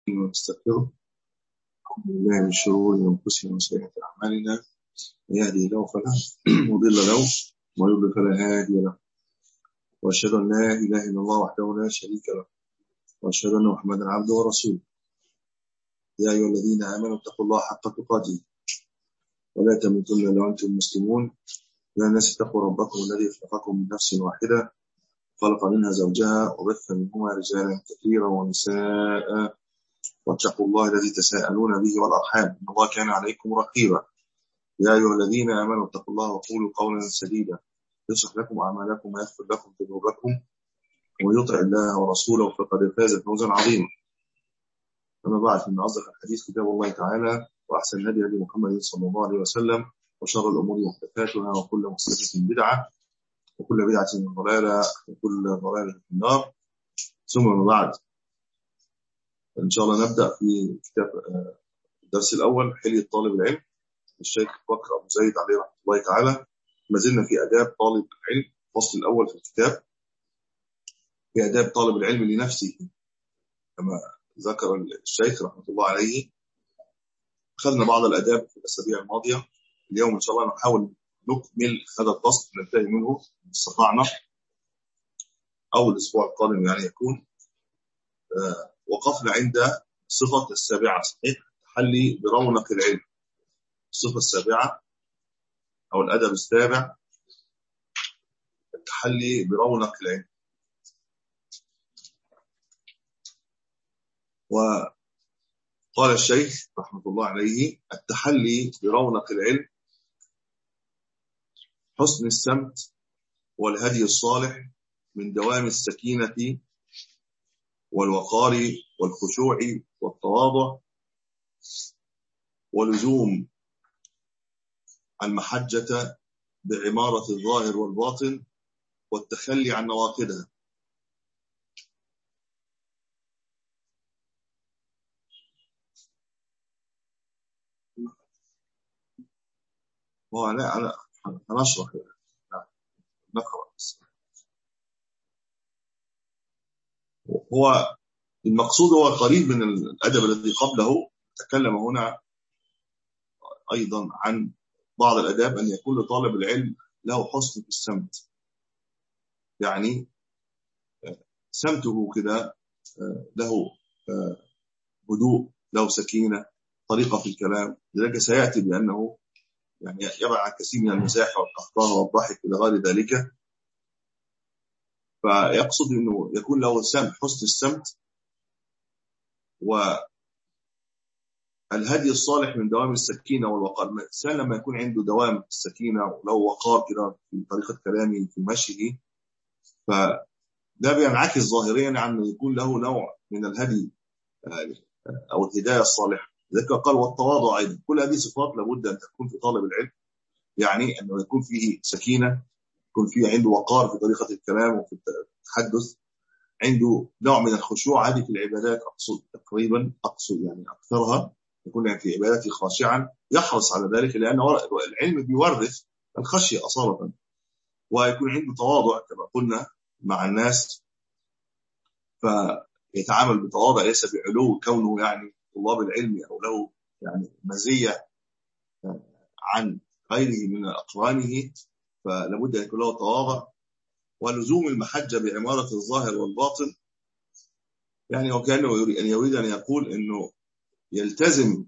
ونستغفره بالله من شرور أنفسنا وسيئات أعمالنا، من يهده الله فلا مضل له ويضلل فلا هادي له، وأشهد أن لا إله إلا الله وحده لا شريك له، وأشهد أن محمدا عبده ورسوله. يا أيها الذين آمنوا اتقوا الله حق تقاته ولا تموتن إلا وأنتم مسلمون. يا الناس اتقوا ربكم الذي خلقكم من نفس واحدة خلق منها زوجها وبث منهما رجالا كثيرا ونساء، واتقوا الله الذي تساءلون به والأرحام إن الله كان عليكم رقيبا. يا أيها الذين آمنوا اتقوا الله وقولوا قولا سديدا يصلح لكم أعمالكم ويغفر لكم ذنوبكم، ومن يطع الله ورسوله فقد فاز فوزا عظيما. أما بعد، فإن أصدق الحديث كتاب الله تعالى، وأحسن الهدي هدي محمد صلى الله عليه وسلم، وشر الأمور محدثاتها، وكل محدثة بدعة، وكل بدعة ضلالة، وكل ضلالة في النار. ثم ما بعد، إن شاء الله نبدأ في كتاب الدرس الأول، حلية طالب العلم، الشيخ بكر أبو زيد عليه رحمة الله تعالى. ما زلنا في آداب طالب العلم، الفصل الأول في الكتاب في آداب طالب العلم لنفسه كما ذكر الشيخ رحمة الله عليه. أخذنا بعض الآداب في الأسابيع الماضية. اليوم إن شاء الله نحاول نكمل هذا الفصل، ننتهي منه إن استطعنا، أو الأسبوع القادم يعني يكون. وقفنا عند صفة السابعة، صحيح، التحلي برونق العلم. الصفة السابعة أو الأدب السابع، التحلي برونق العلم. وقال الشيخ رحمة الله عليه: التحلي برونق العلم حسن السمت والهدي الصالح من دوام السكينة والوقار والخشوع والتواضع، ولزوم المحجة بعمارة الظاهر والباطن، والتخلي عن نواقضها. أنا هنشرح، نقرأ. هو المقصود هو قريب من الأدب الذي قبله. تكلم هنا أيضا عن بعض الأداب، أن يكون لطالب العلم له حسن في السمت، يعني سمته كده له هدوء، له سكينة، طريقة في الكلام. لذلك سيأتي بأنه يعني يبعد عن كثير من المزاح والقهقه والضحك إلى غير ذلك. فيقصد أنه يكون له حسن السمت والهدي الصالح من دوام السكينة والوقار. الإنسان لما يكون عنده دوام السكينة وله وقار كده في طريقة كلامه في مشيه، فده بينعكس ظاهريا عن يكون له نوع من الهدي أو الهداية الصالحة. ذلك قال والتواضع أيضا. كل هذه صفات لابد أن تكون في طالب العلم، يعني أنه يكون فيه سكينة، يكون فيه عنده وقار في طريقة الكلام وفي التحدث، عنده نوع من الخشوع. هذه في العبادات أقصد يعني أكثرها، يكون يعني في عبادته خاشعا، يحرص على ذلك، لأن العلم بيورث الخشية أصالة. ويكون عنده تواضع كما قلنا مع الناس، فيتعامل بتواضع، ليس بعلو كونه يعني طلاب العلم أو له يعني مزية عن غيره من أقرانه، فلابد أن يكون له تواضع. ولزوم المحجة بعمارة الظاهر والباطن، يعني وكأنه يريد أن يقول أنه يلتزم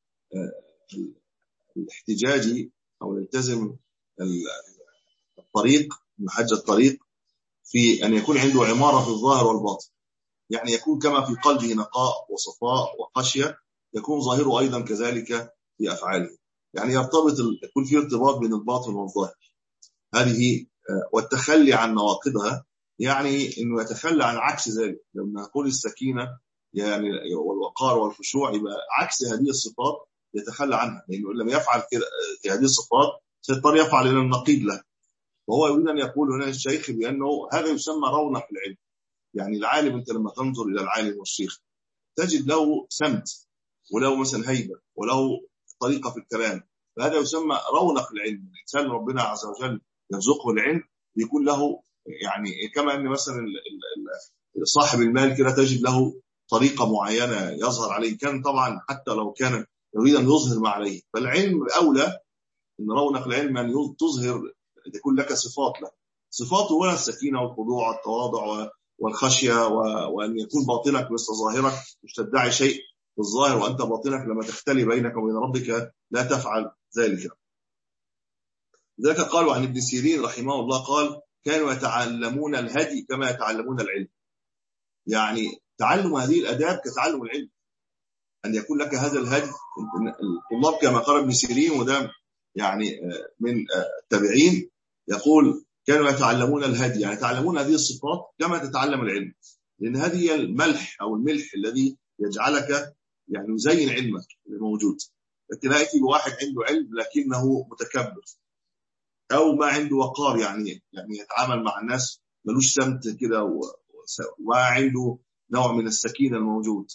الاحتجاج أو يلتزم الطريق، محجة الطريق، في أن يكون عنده عمارة في الظاهر والباطن، يعني يكون كما في قلبه نقاء وصفاء وخشية، يكون ظاهره أيضا كذلك في أفعاله، يعني يكون في ارتباط بين الباطن والظاهر. هذه والتخلي عن نواقضها، يعني انه يتخلى عن عكس ذلك. لما نقول السكينه يعني والوقار والخشوع، يبقى عكس هذه الصفات يتخلى عنها، لانه لم يفعل كده في هذه الصفات سيضطر يفعل الى النقيض له. وهو يريد ان يقول هنا الشيخ بانه هذا يسمى رونق العلم. يعني العالم، انت لما تنظر الى العالم والشيخ تجد له سمت وله مثلا هيبه وله طريقه في الكلام، فهذا يسمى رونق العلم. الانسان ربنا عز وجل يرزقه العلم، يكون له يعني كما ان مثلا صاحب المال كده تجد له طريقة معينة يظهر عليه، كان طبعا حتى لو كان يريد أن يظهر ما عليه. فالعلم الأولى إن رونق العلم أن تظهر، تكون لك صفات له، صفاته هنا السكينة والخضوع والتواضع والخشية، وأن يكون باطنك مثل ظاهرك، مش تدعي شيء في الظاهر وأنت باطنك لما تختلي بينك وبين ربك لا تفعل ذلك. ذلك قالوا عن ابن سيرين رحمه الله قال: كانوا يتعلمون الهدي كما يتعلمون العلم. يعني تعلم هذه الآداب كتعلم العلم، أن يكون لك هذا الهدي. الطلاب كما قال ابن سيرين، وده يعني من التابعين، يقول كانوا يتعلمون الهدي، يعني يتعلمون هذه الصفات كما تتعلم العلم، لأن هذه هي الملح أو الملح الذي يجعلك يعني يزين علمك الموجود. لكن يأتي بواحد عنده علم لكنه متكبر، أو ما عنده وقار، يعني يتعامل مع الناس ملوش سمت كده، وعنده نوع من السكينة الموجود،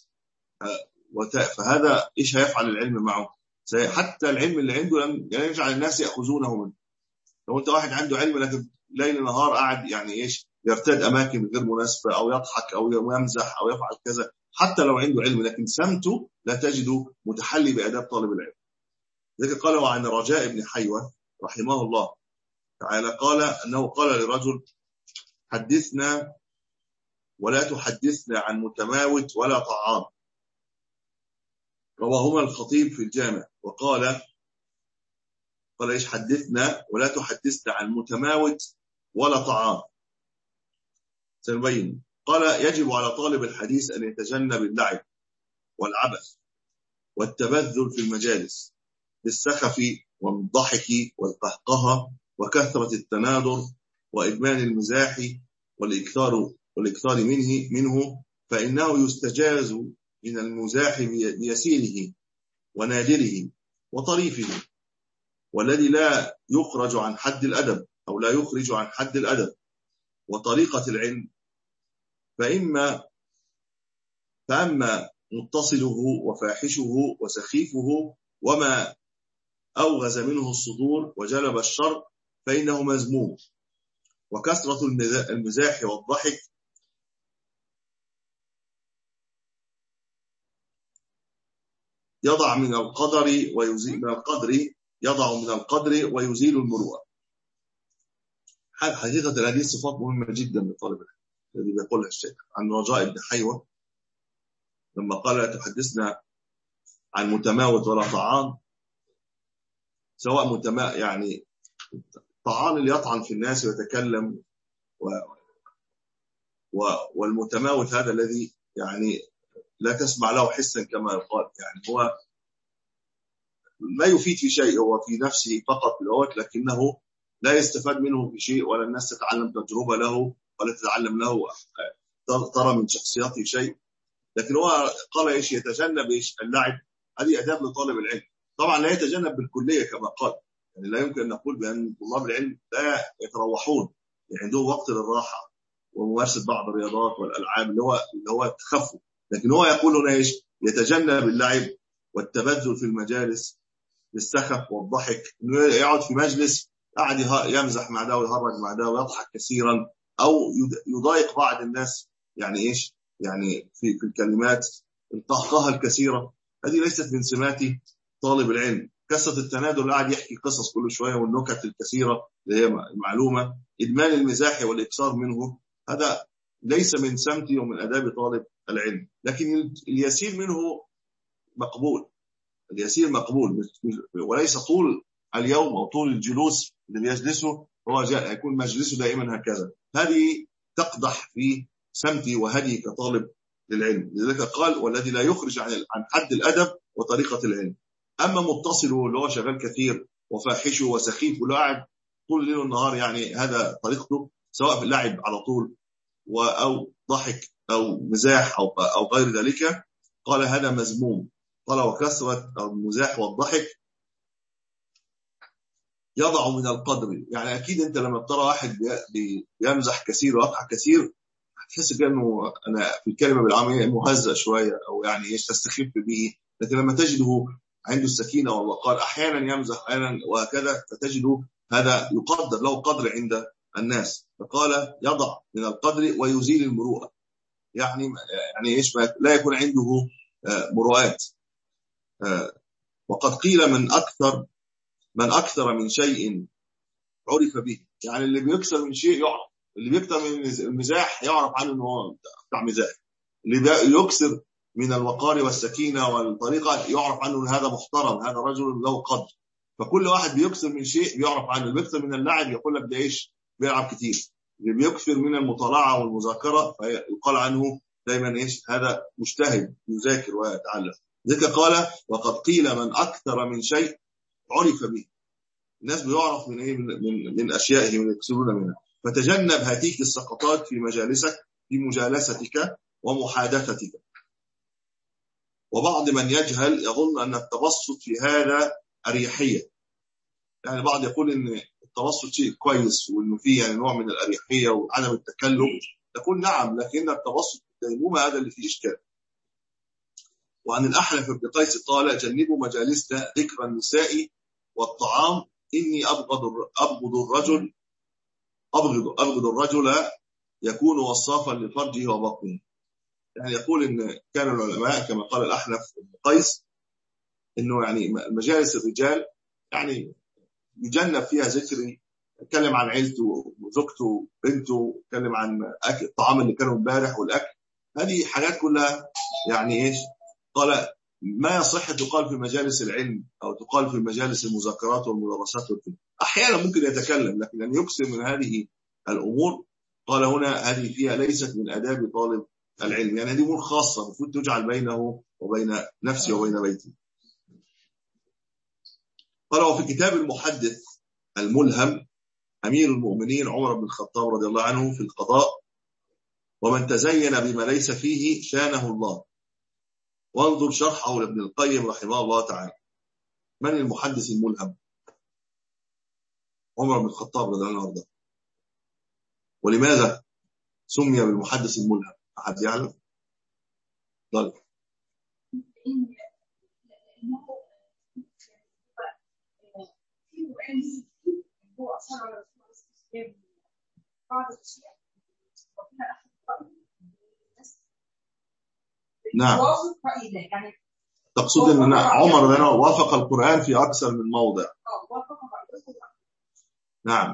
فهذا إيش هيفعل العلم معه؟ حتى العلم اللي عنده لم يجعل الناس يأخذونه منه. لو أنت واحد عنده علم لكن ليل نهار قاعد يعني إيش يرتاد أماكن غير مناسبة، أو يضحك أو يمزح أو يفعل كذا، حتى لو عنده علم لكن سمته لا تجده متحلي بآداب طالب العلم. ذلك قالوا عن رجاء بن حيوة رحمه الله تعالى قال أنه قال لرجل: حدثنا ولا تحدثنا عن متماوت ولا طعام. رواهما الخطيب في الجامع. وقال إيش؟ حدثنا ولا تحدثنا عن متماوت ولا طعام. سنبين. قال: يجب على طالب الحديث أن يتجنب اللعب والعبث والتبذل في المجالس بالسخف والضحك والقهقهة وكثرة التنادر وإدمان المزاح والإكثار منه، فإنه يستجاز من المزاح بيسيره ونادره وطريفه، والذي لا يخرج عن حد الأدب أو لا يخرج عن حد الأدب وطريقة العلم. فأما متصله وفاحشه وسخيفه وما أوغز منه الصدور وجلب الشر فإنه مذموم. وكثرة المزاح والضحك يضع من القدر ويزيل المروءة. حقيقة هذه صفات مهمة جدا للطالب الذي بيقولها الشيخ عن رجاء بن حيوة لما قال: لا تحدثنا عن متماوت ولا طعام. سواء يعني طعام اللي يطعن في الناس ويتكلم، والمتماوت هذا الذي يعني لا تسمع له حسا كما يقال، يعني هو لا يفيد في شيء، هو في نفسه فقط بالأوت، لكنه لا يستفاد منه بشيء، ولا الناس تتعلم تجربة له، ولا تتعلم له ترى من شخصياته شيء. لكن هو قال إيش؟ يتجنب اللعب. هذه أداب لطالب العلم. طبعا لا يتجنب بالكلية كما قال، يعني لا يمكن أن نقول بأن طلاب العلم لا يتروحون، يعني عندهم وقت للراحة وممارسة بعض الرياضات والألعاب اللي هو التخفف. لكن هو يقول هنا إيش؟ يتجنب اللعب والتبذل في المجالس بالسخف والضحك، إنه يقعد في مجلس قاعد يمزح مع ده ويهرج مع ده ويضحك كثيرا، أو يضايق بعض النااس، يعني إيش؟ يعني في الكلمات القهقهة الكثيرة. هذه ليست من سمات طالب العلم. كثرة التنادل، قاعد يحكي قصص كل شوية والنكت الكثيرة اللي هي معلومة. إدمان المزاح والإكثار منه، هذا ليس من سمتي ومن أداب طالب العلم. لكن اليسير منه مقبول، اليسير مقبول، وليس طول اليوم أو طول الجلوس اللي بيجلسه هو يكون مجلسه دائما هكذا. هذه تقدح في سمتي وهدي كطالب للعلم. لذلك قال: والذي لا يخرج عن حد الأدب وطريقة العلم. أما متصله اللي هو شغال كثير وفاحشه وسخيف واللي قاعد طول الليل والنهار، يعني هذا طريقته، سواء في اللعب على طول أو ضحك أو مزاح أو غير ذلك، قال هذا مذموم. قال: وكثرة المزاح والضحك يضع من القدر. يعني أكيد أنت لما ترى واحد بيمزح كثير ويضحك كثير هتحس كأنه أنا في الكلمة بالعامية مهزأ شوية، أو يعني إيش تستخف به. لكن لما تجده عنده السكينة والوقار، أحيانا يمزح أحيانا وهكذا، فتجده هذا يقدر له قدر عند الناس. فقال: يضع من القدر ويزيل المروءة. يعني ايش لا يكون عنده مروءات. وقد قيل من اكثر من شيء عرف به، يعني اللي بيكثر من شيء يعرف، اللي بيكثر من المزاح يعرف عنه انه هو بتاع مزاح، اللي يكثر من الوقار والسكينه والطريقه يعرف عنه ان هذا محترم، هذا رجل له قدر. فكل واحد بيكثر من شيء بيعرف عنه. اللي بيكثر من اللعب يقول لك ده ايش؟ بيلعب كتير. اللي بيكثر من المطالعه والمذاكره فيقال عنه دايما ايش؟ هذا مجتهد يذاكر ويتعلم. ذلك قال وقد قيل من اكثر من شيء عرف به. الناس بيعرف من ايه؟ من اشيائهم يكسبون منها. فتجنب هاتيك السقطات في مجالستك ومحادثتك. وبعض من يجهل يظن ان التبسط في هذا اريحيه، يعني بعض يقول ان التبسط شيء كويس وانه فيه يعني نوع من الاريحيه وعدم التكلف. تقول نعم، لكن التبسط الديمومه هذا اللي فيه اشكال. وعن الأحنف بن قيس قال جنبوا مجالسنا ذكر النساء والطعام، إني أبغض الرجل يكون وصافا لفرجه وبطنه. يعني يقول إن كان العلماء كما قال الأحنف بن قيس إنه يعني مجالس الرجال يعني يجنب فيها ذكر، يتكلم عن عيلته وزوجته بنته، يتكلم عن أكل الطعام اللي كانوا امبارح والأكل. هذه حاجات كلها يعني إيش؟ قال ما يصح تقال في مجالس العلم أو تقال في مجالس المذاكرات والمدرسات والفقه. أحيانا ممكن يتكلم، لكن أن يكثر من هذه الأمور قال هنا هذه فيها ليست من آداب طالب العلم، يعني هذه أمور خاصة المفروض تجعل بينه وبين نفسه وبين بيته. قال وفي كتاب المحدث الملهم أمير المؤمنين عمر بن الخطاب رضي الله عنه في القضاء ومن تزين بما ليس فيه شانه الله. وانظر شرحه لابن القيم رحمه الله تعالى. من المحدث الملهم؟ عمر بن الخطاب رضي الله عنه. ولماذا سمي بالمحدث الملهم؟ أحد يعلم؟ ضل. نعم. تقصد ان عمر لنا وافق القرآن في اكثر من موضع. نعم.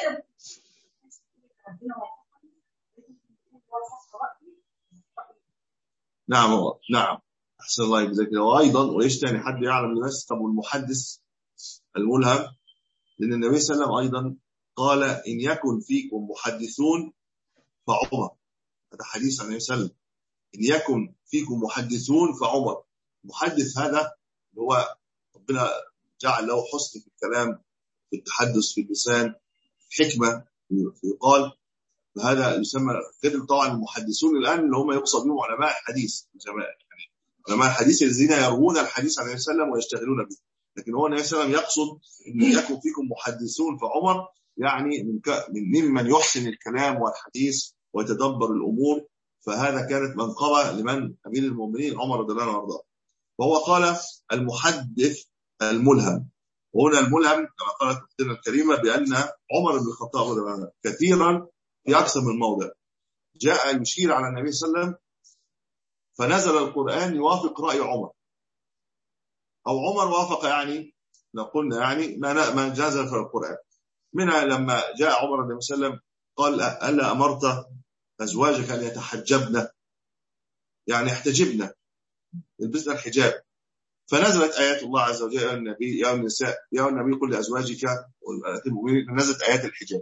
نعم احسن الله يجزاك. وايضا وايش ثاني حد يعلم الناس؟ طب المحدث الملهم، لان النبي صلى الله عليه وسلم ايضا قال ان يكن فيكم محدثون فعمر. هذا حديث عن النبي صلى الله عليه وسلم. ان يكن فيكم محدثون فعمر. المحدث هذا هو ربنا جعل له حسن في الكلام، في التحدث، في اللسان، حكمة يقال. فهذا يسمى غير طبعا المحدثون الآن اللي هم يقصد بهم علماء الحديث، علماء الحديث الذين يروون الحديث عن النبي صلى الله عليه وسلم ويشتغلون به. لكن هو النبي صلى الله عليه وسلم يقصد ان يكن فيكم محدثون فعمر، يعني ممن يحسن الكلام والحديث ويتدبر الأمور. فهذا كانت منقبة لمن أمير المؤمنين عمر رضي الله عنه وارضاه. وهو قال المحدث الملهم. وهنا الملهم كما قالت أختنا الكريمة بأن عمر بن الخطاب رضي الله عنه كثيرا في أكثر من موضع جاء يشير على النبي صلى الله عليه وسلم فنزل القرآن يوافق رأي عمر، أو عمر وافق، يعني لو قلنا يعني ما نزل في القرآن. منها لما جاء عمر النبي صلى الله عليه وسلم قال ألا أمرت أزواجك أن يتحجبن، يعني يحتجبن، يلبسن الحجاب. فنزلت آيات الله عز وجل يا النبي يا النساء يا النبي قل لأزواجك والمؤمنين، نزلت آيات الحجاب.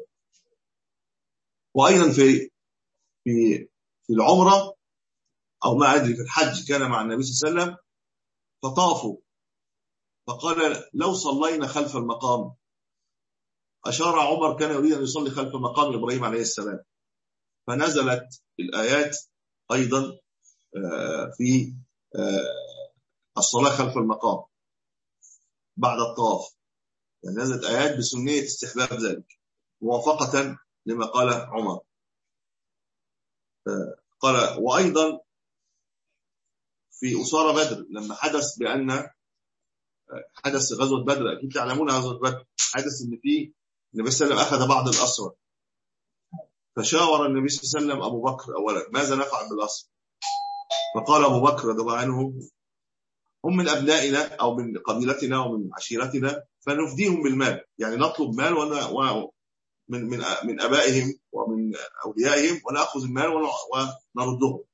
وأيضا في العمرة أو ما أدري في الحج كان مع النبي صلى الله عليه وسلم فطافوا فقال لو صلينا خلف المقام. أشار عمر كان يريد أن يصلي خلف مقام إبراهيم عليه السلام. فنزلت الآيات أيضا في الصلاة خلف المقام بعد الطواف، يعني نزلت آيات بسنية استحباب ذلك موافقة لما قال عمر. قال وأيضا في أسارة بدر لما حدث بأن حدث غزوة بدر، أكيد تعلمون غزوة بدر، حدث إن في النبي صلى الله عليه وسلم أخذ بعض الأسرى فشاور النبي صلى الله عليه وسلم أبو بكر أولا ماذا نفعل بالأسر؟ فقال أبو بكر رضي الله عنه هم من أبنائنا أو من قبيلتنا ومن عشيرتنا فنفديهم بالمال، يعني نطلب مال من أبائهم ومن أوليائهم ونأخذ المال ونردهم.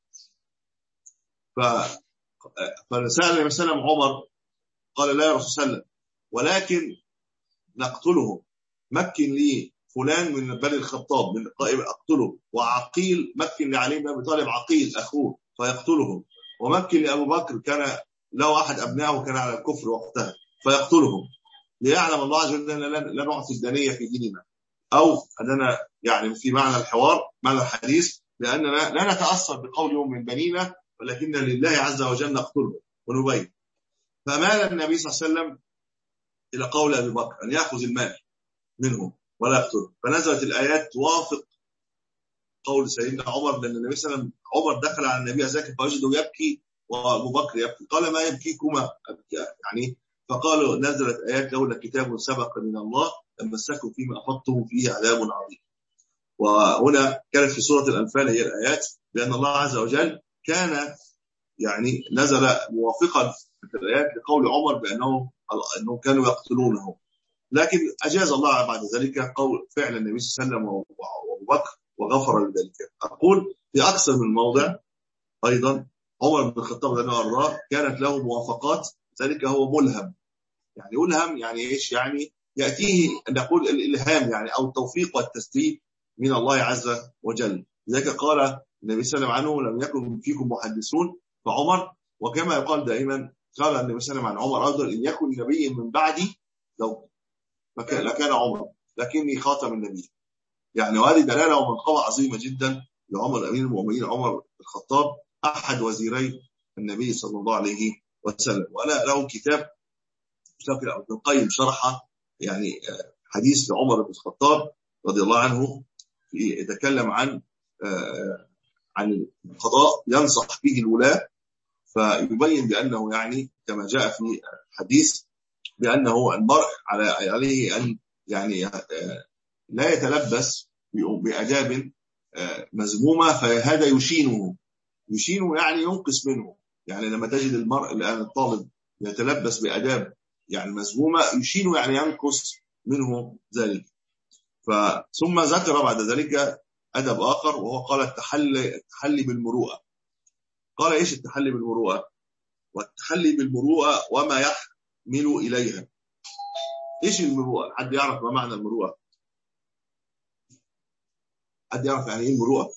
فسأل النبي صلى الله عليه وسلم عمر قال لا يا رسول الله صلى الله عليه وسلم ولكن نقتلهم، مكن لي فلان من بني الخطاب من القائم أقتله، وعقيل مكن لعلي بن أبي طالب عقيل أخوه فيقتلهم، ومكن لأبو بكر كان له أحد أبنائه كان على الكفر وقتها فيقتلهم، ليعلم الله عز وجل لا نعطي الدنية في ديننا، أو أننا يعني في معنى الحوار معنى الحديث لأننا لا نتأثر بقولهم من بنينا ولكن لله عز وجل نقتله ونبين. فمال النبي صلى الله عليه وسلم إلى قول أبي بكر أن يأخذ المال منهم ولا يقتله، فنزلت الآيات توافق قول سيدنا عمر، لأن النبي صلى الله عليه وسلم عمر دخل على النبي ذاك فوجده يبكي وأبو بكر يبكي، قال ما يبكيكما يعني؟ فقالوا نزلت آيات لولا كتاب سبق من الله لمسكم فيما أفضتم فيه عذاب عظيم. وهنا كانت في سورة الأنفال هي الآيات لأن الله عز وجل كان يعني نزل موافقا في الآيات لقول عمر بأنهم كانوا يقتلونه، لكن أجاز الله بعد ذلك قول فعل النبي صلى الله عليه وسلم وأبو بكر وغفر لذلك. أقول في أكثر من موضع أيضا عمر بن الخطاب رضي الله عنه كانت له موافقات، ذلك هو ملهم. يعني يلهم يعني إيش؟ يعني يأتيه نقول الإلهام يعني أو التوفيق والتسديد من الله عز وجل. لذلك قال النبي صلى الله عليه وسلم عنه لم يكن فيكم محدثون فعمر، وكما يقال دائما قال النبي صلى الله عليه وسلم عن عمر أيضا إن يكن نبي من بعدي لو لكان عمر لكني خاتم النبي. يعني وهذه دلالة ومنقبة عظيمة جدا لعمر أمير المؤمنين عمر الخطاب أحد وزيري النبي صلى الله عليه وسلم. وأنا له كتاب ابن القيم شرحه يعني حديث لعمر بن الخطاب رضي الله عنه يتكلم عن القضاء ينصح فيه الولاة، فيبين بأنه يعني كما جاء في الحديث بأنه المرء عليه أن يعني لا يتلبس بأداب مذمومة فهذا يشينه يعني ينقص منه. يعني لما تجد المرء الآن الطالب يتلبس بأداب يعني مذمومة يشينه يعني ينقص منه ذلك. ثم ذكر بعد ذلك أدب آخر وهو قال التحلي بالمروءة. قال إيش التحلي بالمروءة؟ والتحلي بالمروءة وما يحمل إليها. إيش المروءة؟ حد يعرف ما معنى المروءة؟ حد يعرف يعني إيه المروءة؟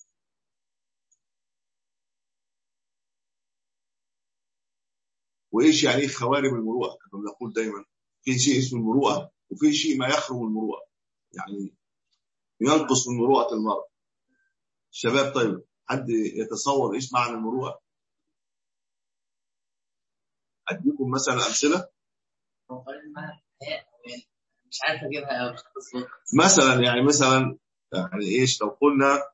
وإيش يعني إيه خوارم المروءة؟ كما نقول دايما في شيء اسمه المروءة وفي شيء ما يخرم المروءة يعني ينقص من مروءة المرء. الشباب طيب حد يتصور إيش معنى المروءة؟ أديكم مثلا أمثلة مش عارف أجيبها مثلا يعني إيش لو قلنا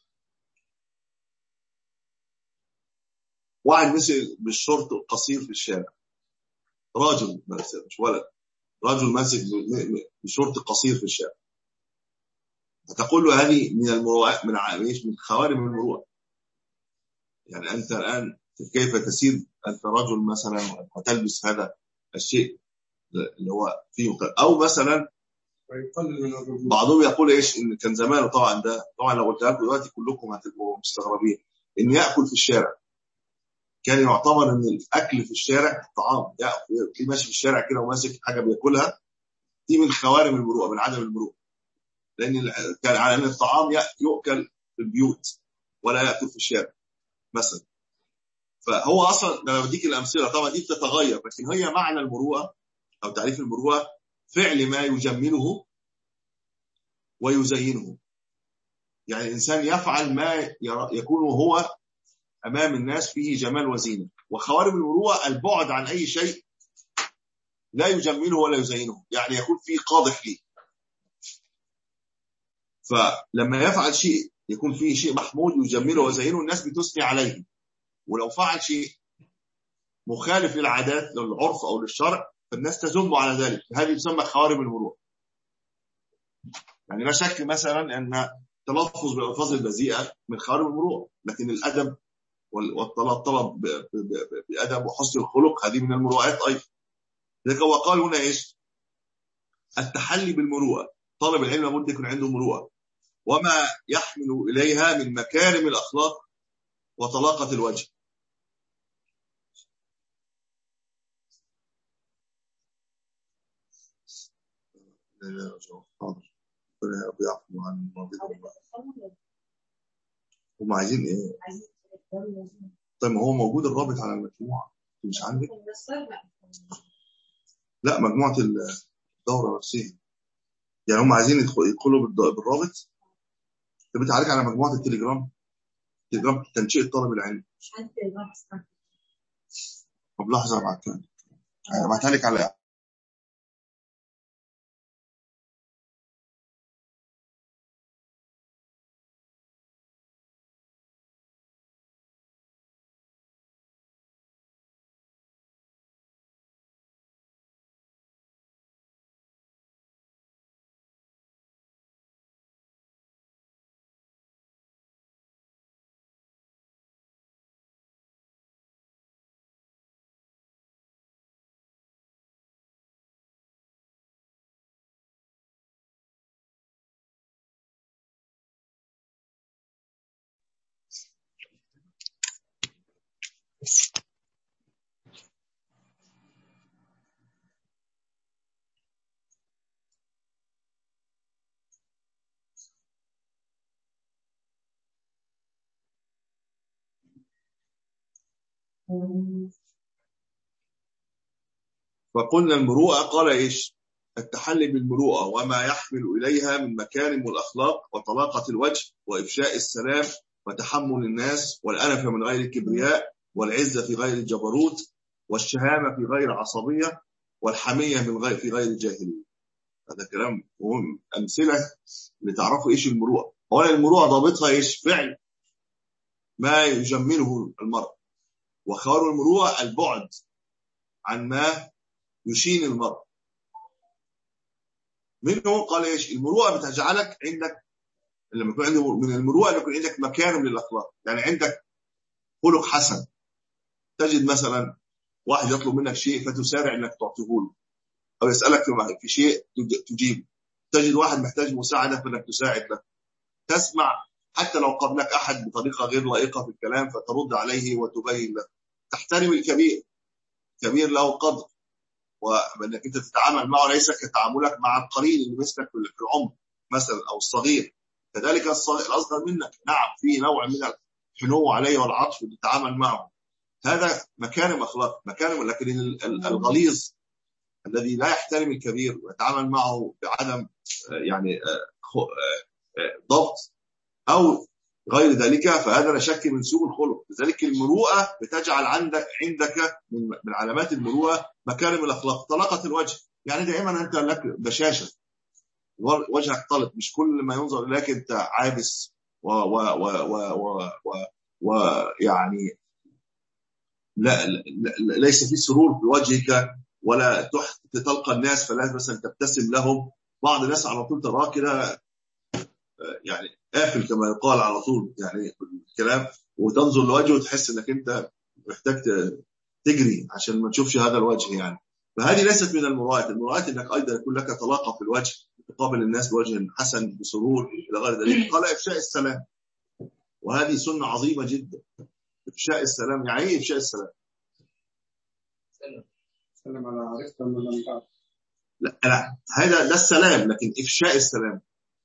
واحد مشي بالشورت قصير في الشارع، راجل مش ولد، رجل ماسك بشورت قصير في الشارع، هتقول له هذه من المروءة من خوارم المروءة. يعني أنت الآن كيف تسير أنت رجل مثلا وتلبس هذا الشيء اللي هو فيه أو مثلا بعضهم يقول إيش إن كان زمان طبعا لو قلت لكم دلوقتي كلكم هتبقوا مستغربين إن يأكل في الشارع. كان يعتبر ان الاكل في الشارع الطعام يعني ماشي في الشارع كده وماسك حاجه بياكلها دي من خوارم المروءه من عدم المروءه، لان كان على ان الطعام يؤكل في البيوت ولا ياكل في الشارع مثلا. فهو اصلا لما بديك الامثله طبعا دي بتتغير، لكن هي معنى المروءه او تعريف المروءه فعل ما يجمله ويزينه. يعني الانسان يفعل ما يكون هو أمام الناس فيه جمال وزينة. وخوارم المروءة البعد عن أي شيء لا يجمله ولا يزينه، يعني يكون فيه قادح ليه. فلما يفعل شيء يكون فيه شيء محمود يجمله ويزينه الناس بتثني عليه، ولو فعل شيء مخالف للعادات للعرف أو للشرع فالناس تذم على ذلك. هذه تسمى خوارم المروءة. يعني لا شك مثلا أن التلفظ بالألفاظ البذيئة من خوارم المروءة، لكن الأدب والطلب بأدب وحسن الخلق هذه من المروءات أيضا. لذلك هو قال هنا إيش؟ التحلي بالمروءة، طالب العلم لابد يكون عنده مروءة وما يحمل إليها من مكارم الأخلاق وطلاقة الوجه. هم عايزين ايه؟ طيب ما هو موجود الرابط على المجموعة، مش عندك؟ لا، مجموعة الدورة نفسها، يعني هم عايزين يدخلوا بالرابط. طب انت عليك على مجموعة التليجرام تنشئ الطالب العلمي. طب لحظة ابعتها لك على فقلنا المروءة قال إيش؟ التحلي بالمروءة وما يحمل إليها من مكارم الأخلاق وطلاقة الوجه وإفشاء السلام وتحمل الناس والأنف من غير الكبرياء والعزة في غير الجبروت والشهامة في غير عصبية والحمية في غير الجاهلية. هذا كلام مهم، أمثلة لتعرفوا إيش المروءة. أولا المروءة ضابطها إيش؟ فعل ما يجمله المرء، وخير المروءة البعد عن ما يشين المرء. منه قال ايش؟ المروءه بتجعلك عندك، لما يكون عندك من المروءه يكون عندك مكارم للاخلاق، يعني عندك خلق حسن. تجد مثلا واحد يطلب منك شيء فتسارع انك تعطيه له، او يسالك في شيء تجيب. تجد واحد محتاج مساعده فانك تساعد له. تسمع حتى لو قابلك احد بطريقه غير لائقه في الكلام فترد عليه وتبين له. تحترم الكبير، كبير له قدر، وانك انت تتعامل معه ليس كتعاملك مع القرين اللي مثلك في العمر مثلا او الصغير. كذلك الاصغر منك، نعم في نوع من الحنو عليه والعطف تتعامل معه، هذا مكارم اخلاق، مكارم. لكن الغليظ الذي لا يحترم الكبير ويتعامل معه بعدم يعني ضبط او غير ذلك، فهذا لا شك من سوء الخلق. لذلك المروءه بتجعل عندك من علامات المروءه مكارم الاخلاق. طلاقه الوجه، يعني دائما انت لك بشاشه، وجهك طلق، مش كل ما ينظر اليك انت عابس ويعني لا ليس في سرور في وجهك، ولا تلقى الناس فلا مثلا تبتسم لهم. بعض الناس على طول تراه كده يعني قافل كما يقال على طول، يعني الكلام، وتنظر لوجهه وتحس انك انت محتاج تجري عشان ما تشوفش هذا الوجه يعني. فهذه ليست من المروءات. المروءات انك ايضا يكون لك طلاقه في الوجه، تقابل الناس بوجه حسن بسرور الى غير ذلك. قال افشاء السلام، وهذه سنه عظيمه جدا. افشاء السلام يعني ايه؟ افشاء السلام سلم على عرفت من لم تعرف. لا هذا ده السلام، لكن افشاء السلام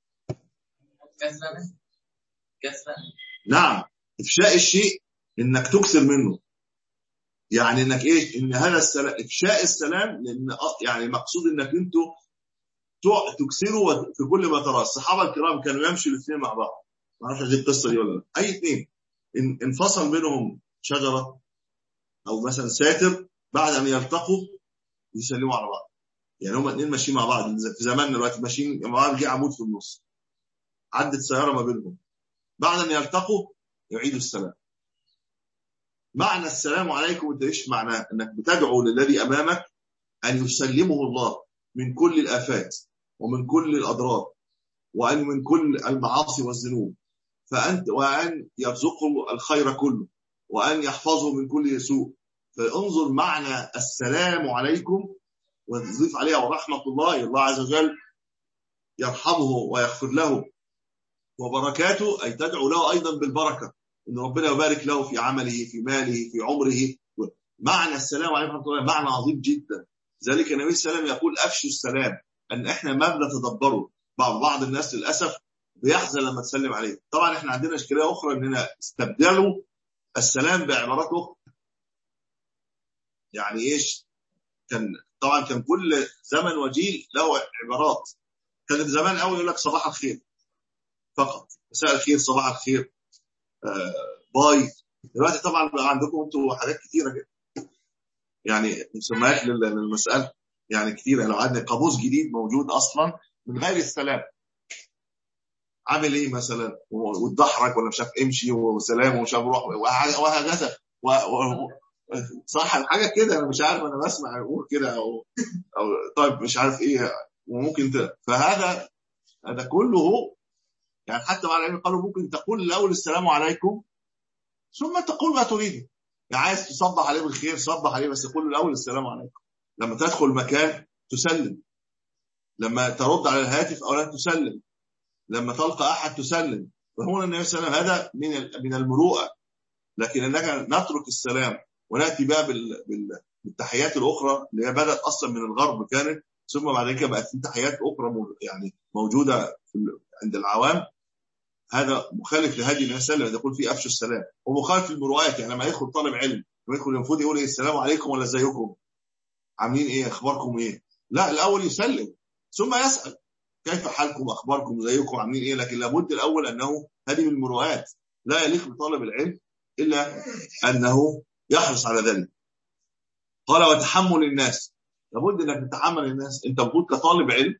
كسرة. نعم، افشاء الشيء انك تكثر منه، يعني انك ايش؟ ان هذا السلام، افشاء السلام، لان يعني مقصود انك انتوا تكثروا في كل ما ترى. الصحابه الكرام كانوا يمشوا الاثنين مع بعض، ما اعرفش دي القصه دي ولا لا. اي اثنين انفصل بينهم شجره او مثلا ساتر، بعد ان يلتقوا يسلموا على بعض. يعني هما اثنين ماشيين مع بعض في زماننا دلوقتي، ماشيين مع بعض، جه عمود في النص، عدت سياره ما بينهم، بعد ان يلتقوا يعيدوا السلام. معنى السلام عليكم انت ايش معناه؟ انك بتدعو للذي امامك ان يسلمه الله من كل الافات ومن كل الاضرار وأن من كل المعاصي والذنوب، وأن يرزقه الخير كله، وأن يحفظه من كل سوء. فانظر معنى السلام عليكم وتضيف عليها ورحمة الله عز وجل يرحمه ويغفر له وبركاته، أي تدعو له أيضا بالبركة، إن ربنا يبارك له في عمله، في ماله، في عمره. معنى السلام عليكم ورحمة الله معنى عظيم جدا. ذلك النبي صلى الله عليه وسلم يقول أفشوا السلام، أن إحنا ما بنتدبره. بعض الناس للأسف بيحزن لما تسلم عليه. طبعا إحنا عندنا إشكالية أخرى، إننا استبدلوا السلام بعبارات أخرى. يعني إيش؟ طبعا كان كل زمن وجيل له عبارات. كان زمان قوي يقول لك صباح الخير فقط، مساء الخير، صباح الخير، باي. دلوقتي طبعا بقى عندكم انتوا حاجات كتيره كده، يعني مسميات للمساله يعني كتيره. لو عندنا قاموس جديد موجود اصلا من غير السلام، عامل ايه مثلا، وتضحك ولا مش عارف امشي وسلام ومش عارف روح وهكذا صح حاجه كده. انا مش عارف، انا بسمع يقول كده او طيب مش عارف ايه، وممكن فهذا كله يعني. حتى مع العلم قالوا ممكن تقول الاول السلام عليكم ثم تقول ما تريده. يعني عايز تصبح عليه بالخير صبح عليه، بس قول الاول السلام عليكم. لما تدخل مكان تسلم، لما ترد على الهاتف اولا تسلم، لما تلقى احد تسلم. فهنا النبي صلى الله عليه وسلم هذا من المروءه. لكن انك نترك السلام وناتي بقى بالتحيات الاخرى اللي هي بدات اصلا من الغرب كانت، ثم بعد كده بقت في تحيات اخرى يعني موجوده عند العوام. هذا مخالف لهدي النبي صلى الله عليه وسلم يقول فيه افشوا السلام، ومخالف للمروءات. يعني لما يدخل طالب علم ويدخل المفروض يقول ايه؟ السلام عليكم ولا ازيكم، عاملين ايه، اخباركم ايه؟ لا، الاول يسلم ثم يسال كيف حالكم، اخباركم، زيكم، عاملين ايه. لكن لابد الاول انه هذه من المروءات، لا يليق بطالب العلم الا انه يحرص على ذلك. قال وتحمل الناس، لابد انك تتحمل الناس. انت المفروض كطالب علم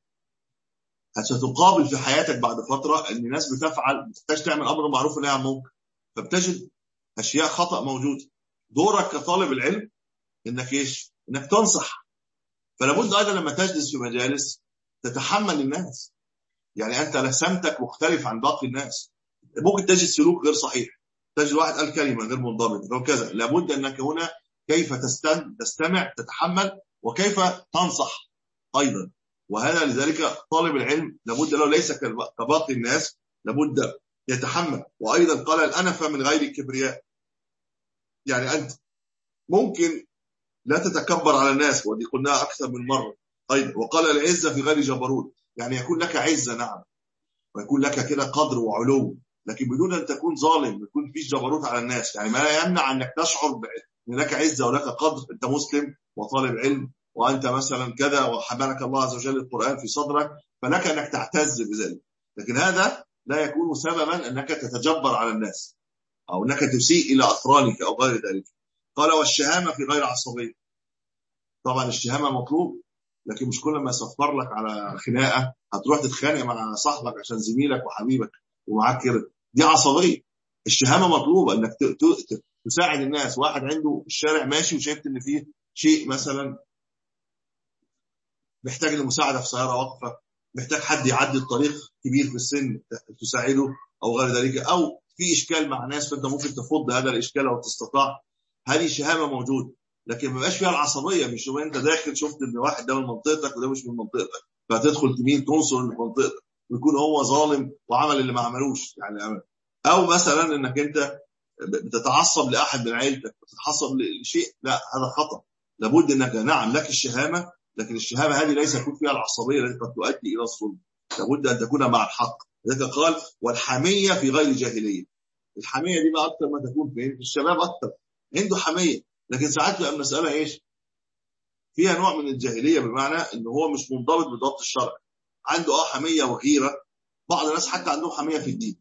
ستقابل في حياتك بعد فتره ان الناس بتحتاج تعمل امر معروف ونهي عن منكر، فبتجد اشياء خطا موجوده. دورك كطالب العلم انك ايش؟ انك تنصح. فلابد ايضا لما تجلس في مجالس تتحمل الناس. يعني انت لسمتك مختلف عن باقي الناس، ممكن تجد سلوك غير صحيح، تجد واحد قال كلمه غير منضبطه وكذا. لابد انك هنا كيف تستمع، تتحمل، وكيف تنصح ايضا. وهذا لذلك طالب العلم لابد له ليس كباقي الناس، لابد يتحمل. وايضا قال الانفه من غير الكبرياء، يعني انت ممكن لا تتكبر على الناس، ودي قلناها اكثر من مره. طيب وقال العزه في غير جبروت، يعني يكون لك عزه نعم، ويكون لك كده قدر وعلو، لكن بدون ان تكون ظالم، يكون فيش جبروت على الناس. يعني ما لا يمنع انك تشعر ان لك عزه ولك قدر، انت مسلم وطالب علم وانت مثلا كذا، وحملك الله عز وجل القران في صدرك، فلك انك تعتز بذلك. لكن هذا لا يكون سببا انك تتجبر على الناس او انك تسيء الى اقرانك او غير ذلك. قال والشهامه في غير عصبيه. طبعا الشهامه مطلوب، لكن مش كل ما يصفر لك على خناقه هتروح تتخانق مع صاحبك عشان زميلك وحبيبك ومعاك كده، دي عصبيه. الشهامه مطلوبه انك تساعد الناس. واحد عنده في الشارع ماشي وشايف ان فيه شيء مثلا محتاج لمساعده في سياره واقفه، محتاج حد يعدي الطريق، كبير في السن تساعده او غير ذلك، او في اشكال مع ناس فانت ممكن تفض هذا الاشكال لو تستطاع. هذه شهامه موجوده، لكن ما بقاش فيها العصبيه. مش لو انت داخل شفت ان واحد ده من منطقتك وده مش من منطقتك فتدخل تمين تنصر اللي في منطقتك ويكون هو ظالم وعمل اللي ما عملوش يعني. او مثلا انك انت بتتعصب لاحد من عيلتك، بتتعصب لشيء، لا هذا خطا. لابد انك نعم لك الشهامه، لكن الشهامه هذه ليس يكون فيها العصبيه التي قد تؤدي الى الظلم. لابد ان تكون مع الحق. لذلك قال والحميه في غير جاهليه. الحميه دي بقى اكثر ما تكون في الشباب، اكثر عنده حميه، لكن ساعات بقى المساله ايش؟ فيها نوع من الجاهليه، بمعنى ان هو مش منضبط بضبط الشرع، عنده حميه وغيره. بعض الناس حتى عندهم حميه في الدين.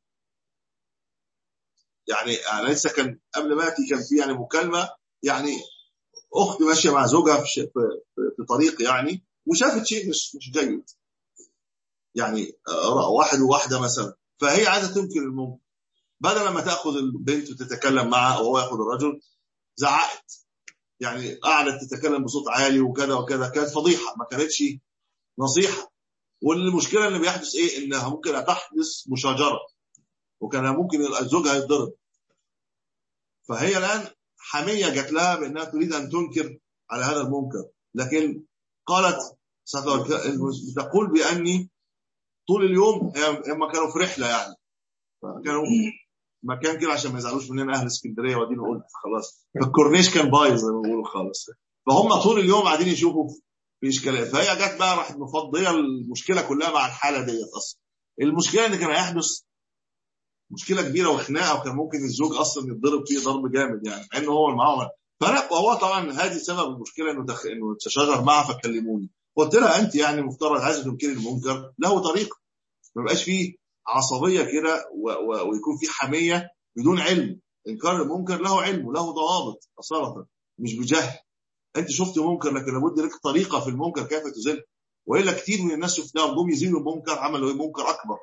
يعني انا لسه كان قبل ما اتي كان في يعني مكالمه، يعني اخت ماشيه مع زوجها في طريق يعني، وشافت شيء مش جيد، يعني واحد وواحده مثلا، فهي عايزه تنكر المنكر. بدل ما تاخذ البنت وتتكلم معها وهو ياخذ الرجل، زعقت، يعني قعدت تتكلم بصوت عالي وكذا وكذا. كانت فضيحه، ما كانتش نصيحه. والمشكله اللي بيحدث ايه؟ انها ممكن تحدث مشاجره، وكان ممكن الزوج هيتضرب. فهي الان حميه جات لها بانها تريد ان تنكر على هذا المنكر، لكن قالت تقول باني طول اليوم هم كانوا في رحله، يعني فكانوا مكان كده عشان ما يزعلوش مننا اهل اسكندريه، وادينا قلت خلاص الكورنيش كان بايظ زي ما بيقولوا خالص. فهم طول اليوم قاعدين يشوفوا في اشكالات. فهي جت بقى راحت مفضيه المشكله كلها مع الحاله ديت. اصلا المشكله ان كان هيحدث مشكله كبيره وخناقه، وكان ممكن الزوج اصلا يتضرب فيه ضرب جامد، يعني مع انه هو المعاون. فلا، وهو طبعا هذه سبب المشكله، انه تشاجر معها فكلموني. قلت لها انت يعني مفترض عايزه تنكري المنكر له طريقه، ما يبقاش فيه عصبيه كده ويكون فيه حميه بدون علم. انكار المنكر له علم وله ضوابط اصاله، مش بجهل. انت شفت منكر، لكن لابد لك طريقه في المنكر كيف تزيله. والا كتير من الناس شفناهم جم يزيلوا المنكر عملوا ايه؟ منكر اكبر.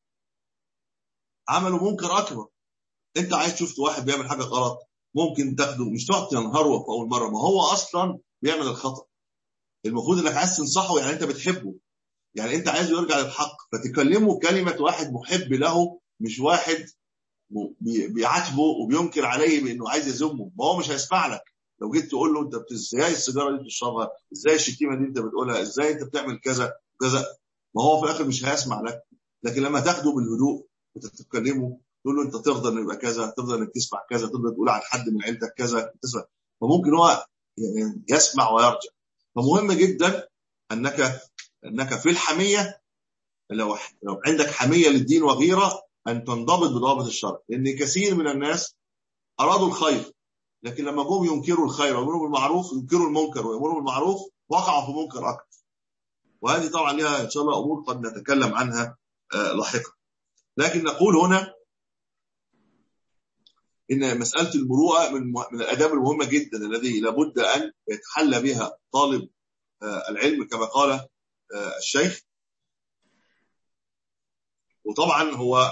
عملوا منكر اكبر. انت عايز شفت واحد بيعمل حاجه غلط، ممكن تاخده، مش تقعد تنهره في اول مره، ما هو اصلا بيعمل الخطا. المفروض انك عايز تنصحه، يعني انت بتحبه، يعني انت عايزه يرجع للحق، فتكلمه كلمه واحد محب له، مش واحد بيعاتبه وبينكر عليه بانه عايز يذمه. ما هو مش هيسمع لك لو جيت تقول له انت ازاي السيجاره دي بتشربها، ازاي الشتيمه دي انت بتقولها، ازاي انت بتعمل كذا كذا، ما هو في الاخر مش هيسمع لك. لكن لما تاخده بالهدوء وتتكلمه، تقول له انت تفضل انك يبقى كذا، تفضل انك تسمع كذا، تفضل تقول عن حد من عيلتك كذا تسمع، فممكن هو يسمع ويرجع. فمهم جدا انك في الحميه، لو عندك حميه للدين وغيره، ان تنضبط بضوابط الشرع. لان كثير من الناس ارادوا الخير، لكن لما جم ينكروا الخير ويأمروا بالمعروف، ينكروا المنكر ويأمروا بالمعروف، وقعوا في منكر اكثر. وهذه طبعا لها ان شاء الله امور قد نتكلم عنها لاحقا. لكن نقول هنا ان مساله المروءه من الاداب المهمه جدا الذي لابد ان يتحلى بها طالب العلم كما قال الشيخ. وطبعا هو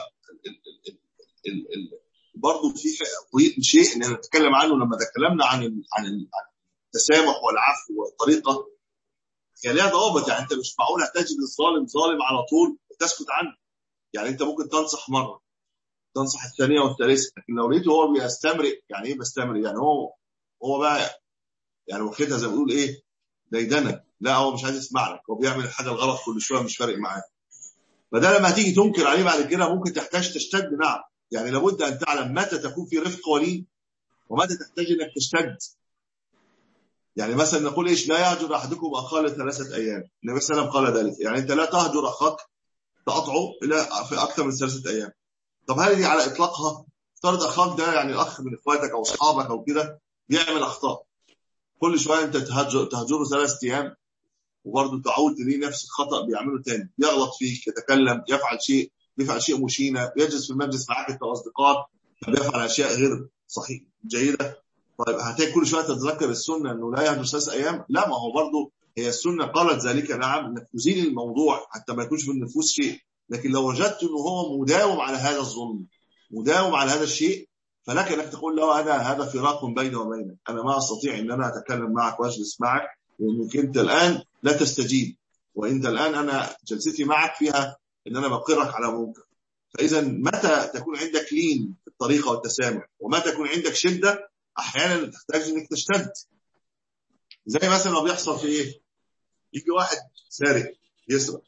برضه في شيء ان نتكلم عنه لما تكلمنا عن التسامح والعفو والطريقه، هي ليها ضوابط. يعني انت مش معقول هتجد الظالم ظالم على طول وتسكت عنه. يعني انت ممكن تنصح مره، تنصح الثانيه والثالثه، لكن لو لقيته هو بيستمرئ، يعني ايه بيستمرئ؟ يعني هو بقى يعني واخدها زي ما بيقول ايه، ديدنه. لا، هو مش عايز يسمع لك، هو بيعمل الحاجه الغلط كل شويه، مش فارق معاه. فده لما هتيجي تنكر عليه بعد كده ممكن تحتاج تشتد. نعم، يعني لابد ان تعلم متى تكون في رفق ولين ومتى تحتاج انك تشتد. يعني مثلا نقول ايش؟ لا يهجر احدكم اخاه ل3 ايام. النبي صلى الله عليه وسلم قال ذلك. يعني انت لا تهجر اخاك تقطعه الى في اكثر من 3 ايام. طب هل دي على اطلاقها؟ افترض اخاك ده يعني اخ من اخواتك او اصحابك او كده بيعمل اخطاء، كل شويه انت تهجره 3 ايام، وبرضه تعود تلاقيه نفس الخطا بيعمله تاني، يغلط فيك، يتكلم، بيفعل شيء مشينه، يجلس في المجلس معاك انت واصدقائك بيفعل اشياء غير صحيح جيده. طيب هتلاقي كل شويه تتذكر السنه انه لا يهجر 3 ايام؟ لا، ما هو برضه هي السنه قالت ذلك. نعم، انك تزيل الموضوع حتى ما يكونش في النفوس شيء. لكن لو وجدت انه هو مداوم على هذا الظلم، مداوم على هذا الشيء، فلك انك تقول له انا هذا فراق بيني وبينك، انا ما استطيع ان انا اتكلم معك واجلس معك، لانك انت الان لا تستجيب، وانت الان انا جلستي معك فيها ان انا بقرك على منكر. فاذا متى تكون عندك لين في الطريقه والتسامح، ومتى تكون عندك شده، احيانا تحتاج انك تشتد. زي مثلا ما بيحصل في ايه؟ يجي واحد سارق يسرق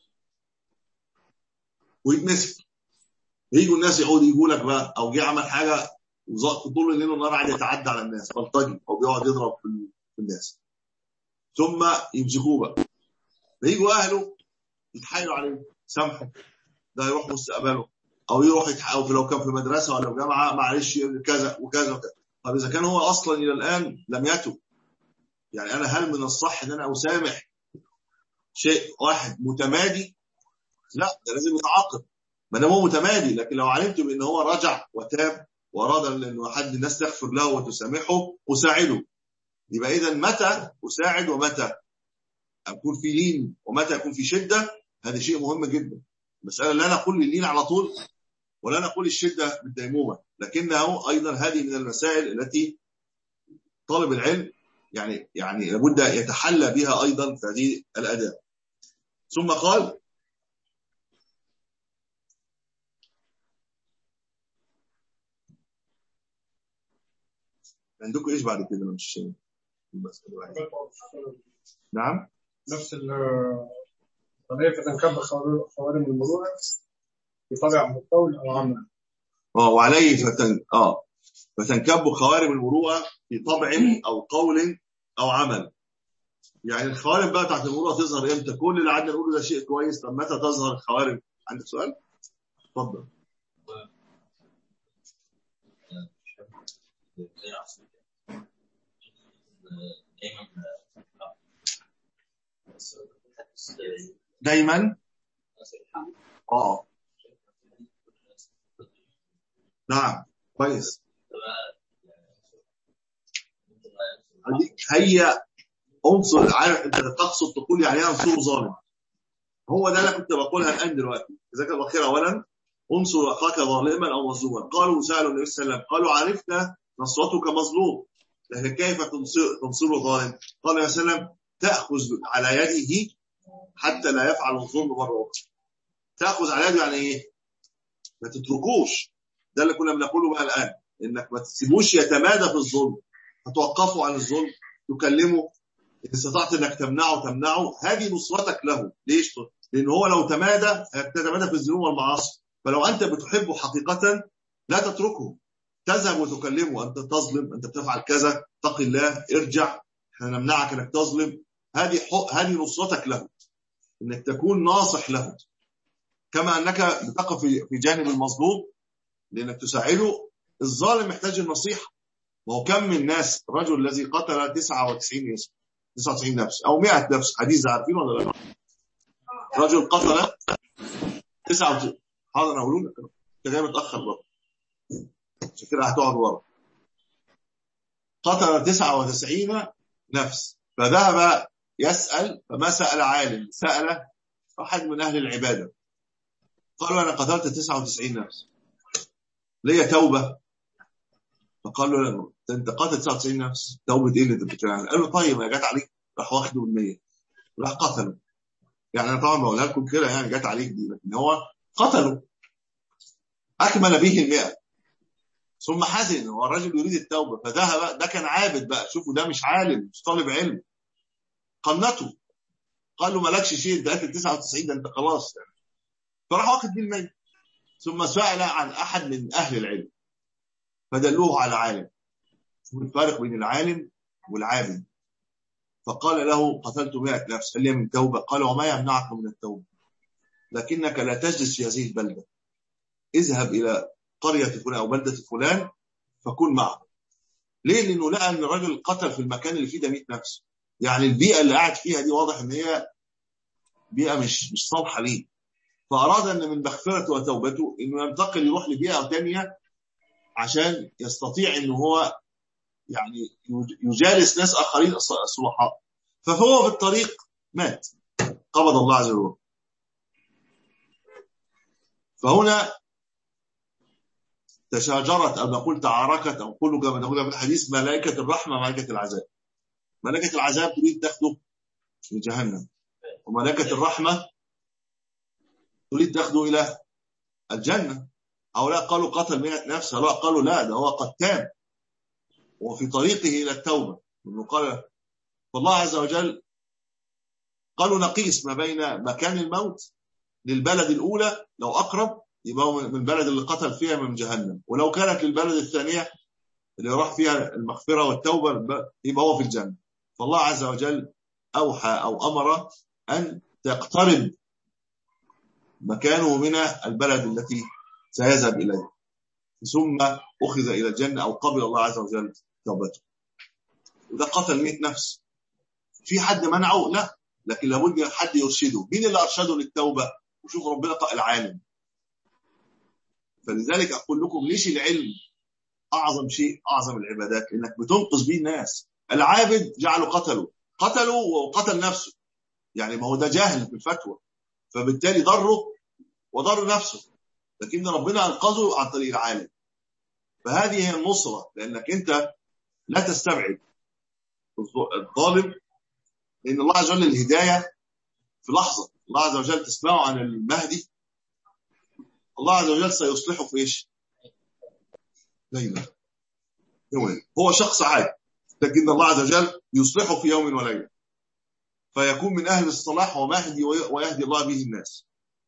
ويتمسك، يجوا الناس يجوا لك بقى، او جه عمل حاجه طول الليل والنهار قاعد يتعدى على الناس، بلطجي، او بيقعد يضرب في الناس، ثم يمسكوه بقى، فيجوا اهله يتحايلوا عليه، سامحه، ده يروح مستقبله، او يروح او لو كان في مدرسه ولا في جامعه، معلش كذا وكذا وكذا. طب اذا كان هو اصلا الى الان لم يتب، يعني انا هل من الصح ان انا اسامح شيء واحد متمادي؟ لا، ده لازم يتعاقب ما دام هو متمادي. لكن لو علمت بان هو رجع وتاب واراد انه حد الناس تغفر له وتسامحه، اساعده. يبقى اذا متى اساعد ومتى اكون في لين ومتى اكون في شده، هذا شيء مهم جدا. المساله لا نقول اللين على طول ولا نقول الشده بالديمومه، لكنه ايضا هذه من المسائل التي طالب العلم يعني لابد يتحلى بها ايضا في هذه الاداب. ثم قال عندكم ايش بعد كده؟ مش بس نعم نفس القضية فتنكب خوارم المروءة بطبع قول أو عمل. وعليه فتنكب خوارم المروءة في طبع أو قول أو عمل. يعني الخوارم بقى بتاعت المروءة تظهر امتى؟ كل اللي قعدنا نقوله ده شيء كويس، طب متى تظهر الخوارم؟ عندك سؤال؟ اتفضل. دايما نعم كويس. هي عنصر، عارف انت تقصد تقول يعني عنصر ظالم، هو ده اللي كنت بقولها الان دلوقتي. جزاك الله خير. اولا انصر اخاك ظالما او مظلوما. قالوا سالوا النبي صلى الله عليه وسلم قالوا عرفنا نصرتك مظلوم، لكن كيف تنصره ظالم؟ قال يا سلام تاخذ على يده حتى لا يفعل الظلم مره اخرى. تاخذ على يده يعني ايه؟ ما تتركوش. ده اللي كنا بنقوله بقى الان، انك ما تسيبوش يتمادى في الظلم، هتوقفوا عن الظلم، تكلمه، إن استطعت انك تمنعه. هذه نصرتك له. ليش؟ لان هو لو تمادى هيتمادى في الذنوب والمعاصي. فلو انت بتحبه حقيقه لا تتركه، تذهب وتكلمه، انت تظلم، انت بتفعل كذا، اتق الله، ارجع، احنا نمنعك انك تظلم. هذه نصرتك له، انك تكون ناصح له، كما انك بتقف في جانب المظلوم لانك تساعده. الظالم محتاج النصيحه. وهو كم من ناس، الرجل الذي قتل 99 نفس او 100 نفس، حديث عارفين ولا لا؟ رجل قتل 99. حاضر انا اقول لك، انت جاي متاخر برضه عشان كده هتقعد ورا. قتل 99 نفس فذهب يسال، فما سال عالم، سال احد من اهل العباده. قالوا انا قتلت 99 نفس، ليه توبه؟ فقال له انت قاتل 99 نفس، توبه ايه اللي انت بتتكلم عنها؟ قال له طيب ما جت عليك، راح واخده ال100 راح قتله. يعني انا طبعا بقولها لكم كده يعني جت عليك دي، لكن هو قتله اكمل به ال100 ثم حزن. هو الرجل يريد التوبه فذهب. ده كان عابد بقى، شوفوا ده مش عالم مش طالب علم، قنته قال له مالكش شيء، انت قتل 99 ده انت خلاص يعني. فراح واخد بيه ال100 ثم سأل عن احد من اهل العلم فدلوه على عالم. شوف الفارق بين العالم والعابد. فقال له قتلت 100 نفس، هل هي من توبه؟ قال وما يمنعك من التوبه؟ لكنك لا تجلس في هذه البلده، اذهب الى قريه فلان او بلده فلان فكن معه. ليه؟ لانه لقى ان الراجل قتل في المكان اللي فيه ده 100 نفس، يعني البيئه اللي قاعد فيها دي واضح ان هي بيئه مش صالحه ليه. فاراد ان من مغفرته وتوبته انه ينتقل يروح لبيئه ثانيه عشان يستطيع ان هو يعني يجالس ناس اخرين صلحاء. فهو بالطريق مات، قبض الله عز وجل. فهنا تشاجرت او نقول تعاركت او كل كما نقول في الحديث ملائكه الرحمه وملائكه العذاب. ملائكه العذاب تريد تاخده في جهنم، وملائكه الرحمه تريد تاخده الى الجنه. هؤلاء قالوا قتل 100 نفس، هؤلاء قالوا لا ده هو قتال وفي طريقه الى التوبه. انه قال فالله عز وجل قالوا نقيس ما بين مكان الموت للبلد الاولى، لو اقرب يبقى من البلد اللي قتل فيها من جهنم، ولو كانت للبلد الثانيه اللي راح فيها المغفره والتوبه يبقى هو في الجنه. فالله عز وجل اوحى او امر ان تقترب مكانه من البلد التي سيذهب اليه، ثم اخذ الى الجنه او قبل الله عز وجل توبته. وده قتل 100 نفس. في حد منعه؟ لا، لكن لابد حد يرشده. مين اللي ارشده للتوبه؟ وشوف ربنا العالم. فلذلك اقول لكم ليش العلم اعظم شيء، اعظم العبادات، انك بتنقذ به الناس. العابد جعلوا قتلوا وقتل نفسه، يعني ما هو ده جاهل في الفتوى، فبالتالي ضره وضر نفسه، لكن ربنا انقذه عن طريق العالم. فهذه هي النصره، لانك انت لا تستبعد الظالم، لان الله عز وجل الهدايه في لحظه. الله عز وجل تسمعه عن المهدي، الله عز وجل سيصلحه في ايش؟ ليلة. يوم هو شخص عادي، لكن الله عز وجل يصلحه في يوم وليلة فيكون من أهل الصلاح ومهدي ويهدي الله به الناس.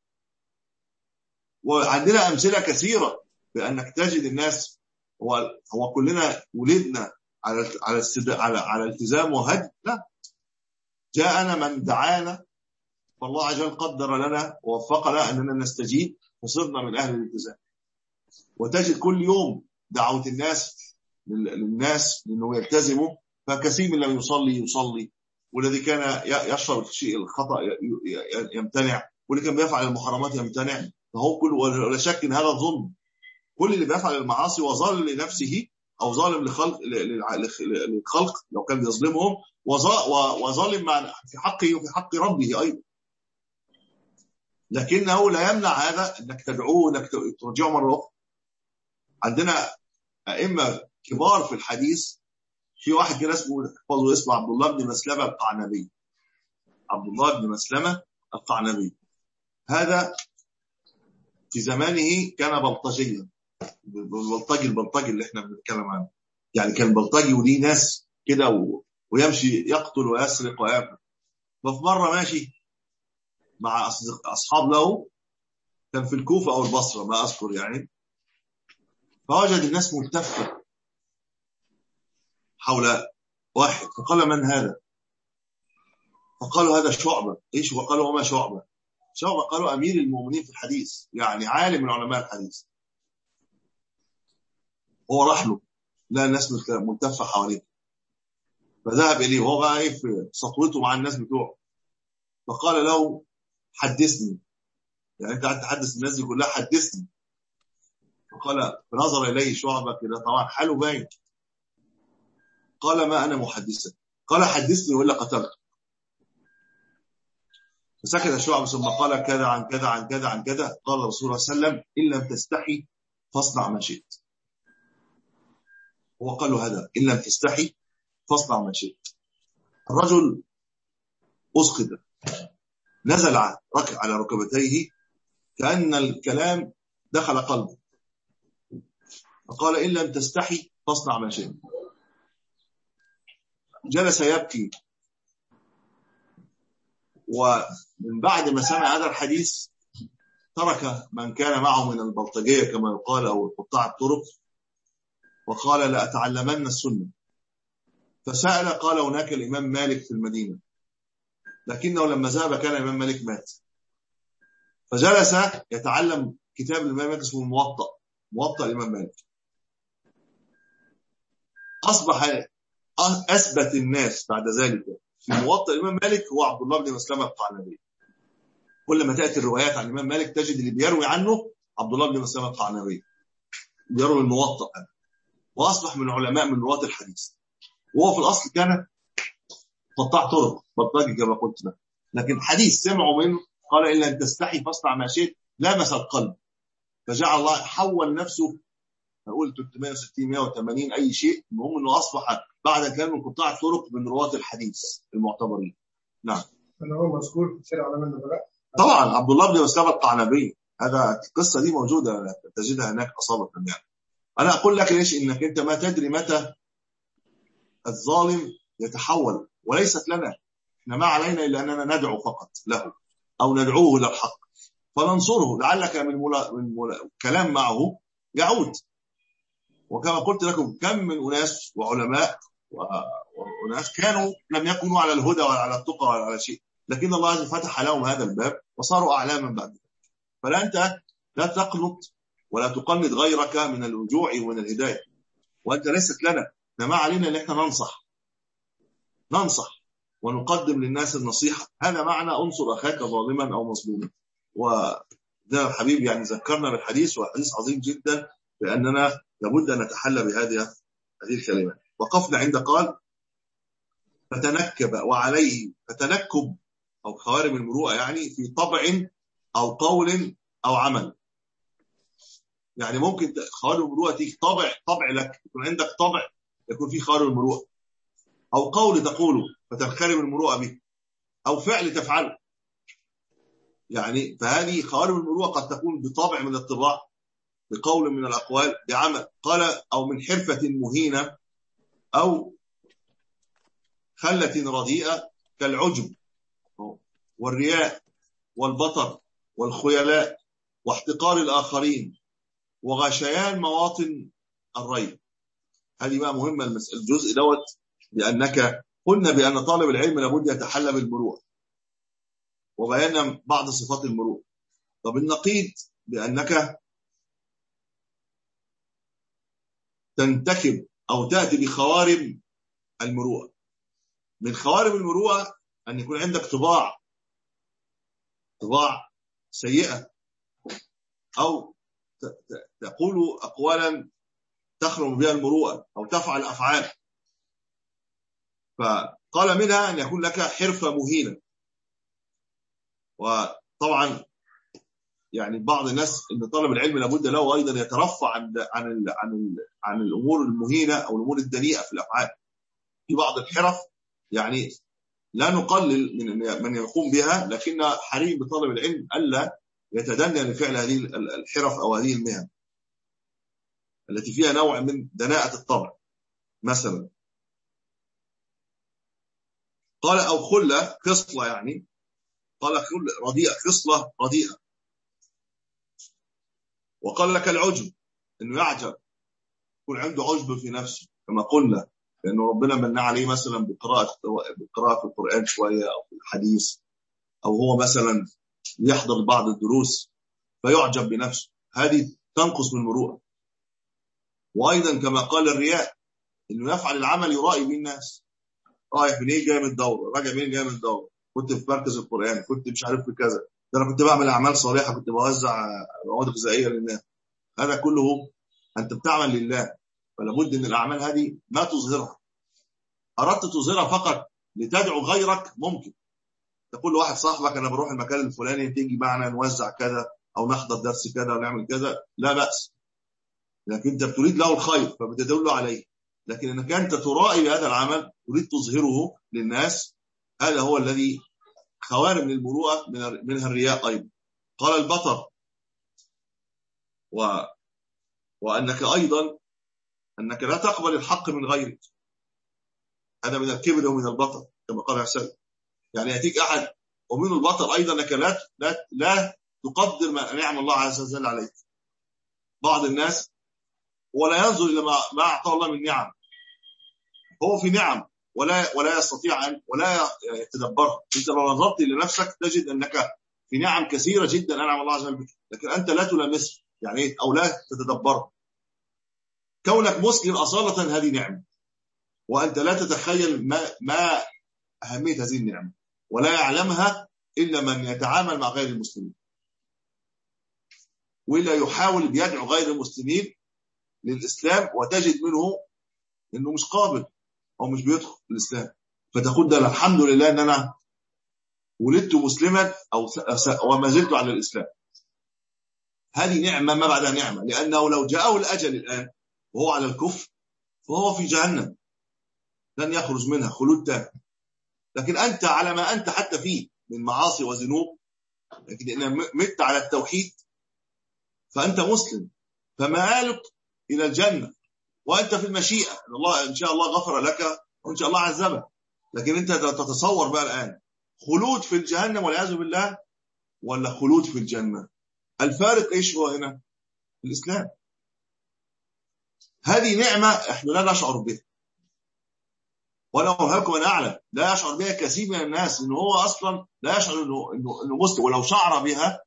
وعندنا أمثلة كثيرة بأنك تجد الناس هو كلنا ولدنا على التزام وهدي؟ لا، جاءنا من دعانا فالله عز وجل قدر لنا ووفقنا أننا نستجيب وصرنا من أهل الالتزام. وتجد كل يوم دعوة الناس للناس لأنه يلتزموا، فكثير من لم يصلي، والذي كان يشرب الشيء الخطأ يمتنع، واللي كان بيفعل المحرمات يمتنع. فهو كل ولا شك ان هذا الظلم. كل اللي بيفعل المعاصي وظالم لنفسه او ظالم للخلق لو كان بيظلمهم، وظالم في حقه وفي حق ربه ايضا. لكنه لا يمنع هذا انك تدعوه انك ترجعه مره اخرى. عندنا ائمه كبار في الحديث، في واحد كده اسمه عبد الله بن مسلمة القعنبي. عبد الله بن مسلمة القعنبي هذا في زمانه كان بلطجيا، البلطجي اللي احنا بنتكلم عنه، يعني كان بلطجي وليه ناس كده ويمشي يقتل ويسرق ويأكل. ففي مرة ماشي مع أصحاب له، كان في الكوفة أو البصرة ما أذكر يعني، فوجد الناس ملتفة حول واحد، فقال من هذا؟ فقالوا هذا شعبة. ايش؟ وقالوا وما شعبة؟ شعبة قالوا أمير المؤمنين في الحديث، يعني عالم من علماء الحديث. هو راح له لا الناس ملتفة حواليه، فذهب إليه وهو بقى في سطوته مع الناس بتوعه، فقال له حدثني، يعني أنت قاعد تحدث الناس دي كلها، حدثني. فقال فنظر إليه شعبة كده، طبعا حاله باين، قال ما أنا محدثا، قال حدثني وإلا قتلت. فسكت شعبة ثم قال كذا عن كذا عن كذا عن كذا. قال رسول الله صلى الله عليه وسلم إن لم تستحي فاصنع ما شئت. هو قال له هذا إن لم تستحي فاصنع ما شئت. الرجل أسقط، نزل ركع على ركبتيه كأن الكلام دخل قلبه، فقال إن لم تستحي فاصنع ما شئت. جلس يبكي، ومن بعد ما سمع هذا الحديث ترك من كان معه من البلطجية كما يقال أو قطاع الطرق، وقال لأتعلمن السنة. فسأل، قال هناك الإمام مالك في المدينة، لكنه لما ذهب كان الإمام مالك مات. فجلس يتعلم كتاب الإمام مالك اسمه موطأ الإمام مالك. أصبح أثبت الناس بعد ذلك في موطأ الإمام مالك هو عبد الله بن مسلمة القعنبي. كل ما تأتي الروايات عن الإمام مالك تجد اللي بيروي عنه عبد الله بن مسلمة القعنبي، بيروي الموطأ، وأصبح من علماء من رواة الحديث. وهو في الأصل كان قطاع طرق بلطجي كما قلت لك، لكن حديث سمعوا منه قال إلا أن تستحي فاصنع ما شئت لمس القلب، فجعل الله حول نفسه، نقول 360 180 أي شيء، المهم أنه أصبح بعد كان من قطاع الطرق من رواة الحديث المعتبرين. نعم. أنا هو مذكور في سير علماء النبلاء طبعا عبد الله بن مسلمة القعنبي، هذا القصة دي موجودة تجدها هناك أصابة يعني. أنا أقول لك ليش؟ إنك أنت ما تدري متى الظالم يتحول، وليست لنا إحنا ما علينا إلا أننا ندعو فقط له أو ندعوه إلى الحق فننصره، لعلك من كلام معه يعود. وكما قلت لكم كم من أناس وعلماء وناس كانوا لم يكونوا على الهدى ولا على التقى ولا على شيء، لكن الله عز وجل فتح لهم هذا الباب وصاروا أعلاما بعد ذلك. فلا أنت لا تقنط ولا تقنط غيرك من الرجوع ومن الهداية، وأنت ليست لنا، ما علينا ان احنا ننصح ونقدم للناس النصيحة. هذا معنى انصر أخاك ظالما أو مظلوما. وده الحبيب يعني ذكرنا بالحديث، وحديث عظيم جدا، لأننا لابد أن نتحلى بهذه الكلمات. وقفنا عند قال فتنكب وعليه، فتنكب أو خوارم المروءة يعني في طبع أو قول أو عمل. يعني ممكن خوارم المروءة تيجي طبع لك، يكون عندك طبع يكون فيه خوارم المروءة، أو قول تقوله فتنخرم المروءة به، أو فعل تفعله. يعني فهذه خوارم المروءة قد تكون بطبع من الطباع، بقول من الأقوال، بعمل، قال أو من حرفة مهينة أو خلة رديئة كالعجب والرياء والبطر والخيلاء واحتقار الآخرين وغشيان مواطن الريب. هذه بقى مهمة الجزء دوت، لأنك قلنا بأن طالب العلم لابد يتحلى بالمروءة وبينا بعض صفات المروءة. طب النقيض بأنك تنتكب أو تأتي بخوارم المروءة. من خوارم المروءة أن يكون عندك طباع سيئة، أو تقول أقوالا تخرم بها المروءة أو تفعل أفعال. فقال منها أن يكون لك حرفة مهينة. وطبعا يعني بعض الناس ان طالب العلم لابد له ايضا يترفع عن الامور المهينه او الامور الدنيئه في الافعال. في بعض الحرف يعني لا نقلل من يقوم بها، لكن حري بطالب العلم الا يتدنى لفعل هذه الحرف او هذه المهن التي فيها نوع من دناءة الطبع. مثلا قال او خلة خصلة، يعني قال خلة رديئة، خصلة رديئة. وقال لك العجب، انه يعجب، يكون عنده عجب في نفسه كما قلنا، لانه ربنا من عليه مثلا بقراءة القرآن شوية او في الحديث، او هو مثلا يحضر بعض الدروس فيعجب بنفسه، هذه تنقص من المروءة. وايضا كما قال الرياء، انه يفعل العمل يرائي به الناس، رايح منين جاي من الدوره، راجع منين جاي من الدوره، كنت في مركز القرآن، كنت مش عارف في كذا، ده انا كنت بعمل اعمال صالحه، كنت بوزع مواد غذائيه للناس. هذا كله انت بتعمل لله، فلا بد ان الاعمال هذه ما تظهرها. اردت تظهرها فقط لتدعو غيرك، ممكن تقول لواحد صاحبك انا بروح المكان الفلاني تيجي معنا نوزع كذا او نحضر درس كذا ونعمل كذا، لا بأس، لكن انت بتريد له الخير فبتدل عليه. لكن انك انت ترائي بهذا العمل، تريد تظهره للناس، هذا هو الذي خوارم للمروءة، منها الرياء ايضا. قال البطر، وانك ايضا انك لا تقبل الحق من غيرك، هذا من الكبر ومن البطر كما قال عسل. يعني يأتيك احد، ومن البطر ايضا انك لا تقدر ما نعم الله عز وجل عليك. بعض الناس ولا ينظر الى ما اعطاه الله من نعم، هو في نعم ولا يستطيع ان ولا يتدبرها. انت لو نظرت لنفسك تجد انك في نعم كثيره جدا انعم الله عز وجل بك، لكن انت لا تلامسها، يعني او لا تتدبرها. كونك مسلم اصاله هذه نعمه، وانت لا تتخيل ما اهميه هذه النعمه، ولا يعلمها الا من يتعامل مع غير المسلمين، ولا يحاول بيدعو غير المسلمين للاسلام، وتجد منه انه مش قابل او مش بيدخل في الاسلام، فتقول ده الحمد لله ان انا ولدت مسلما او وما زلت على الاسلام. هذه نعمه ما بعدها نعمه، لانه لو جاءه الاجل الان وهو على الكفر فهو في جهنم لن يخرج منها خلود تام. لكن انت على ما انت حتى فيه من معاصي وذنوب، لكن ان مت على التوحيد فانت مسلم، فمآلك الى الجنه، وانت في المشيئه، الله ان شاء الله غفر لك وان شاء الله عذبك. لكن انت تتصور بقى الان خلود في الجهنم والعياذ بالله ولا خلود في الجنه؟ الفارق ايش هو هنا؟ الاسلام. هذه نعمه احنا لا نشعر بها، ولا أرهقكم أن أعلم لا يشعر بها كثير من الناس، إنه هو أصلا لا يشعر إنه مسلم، ولو شعر بها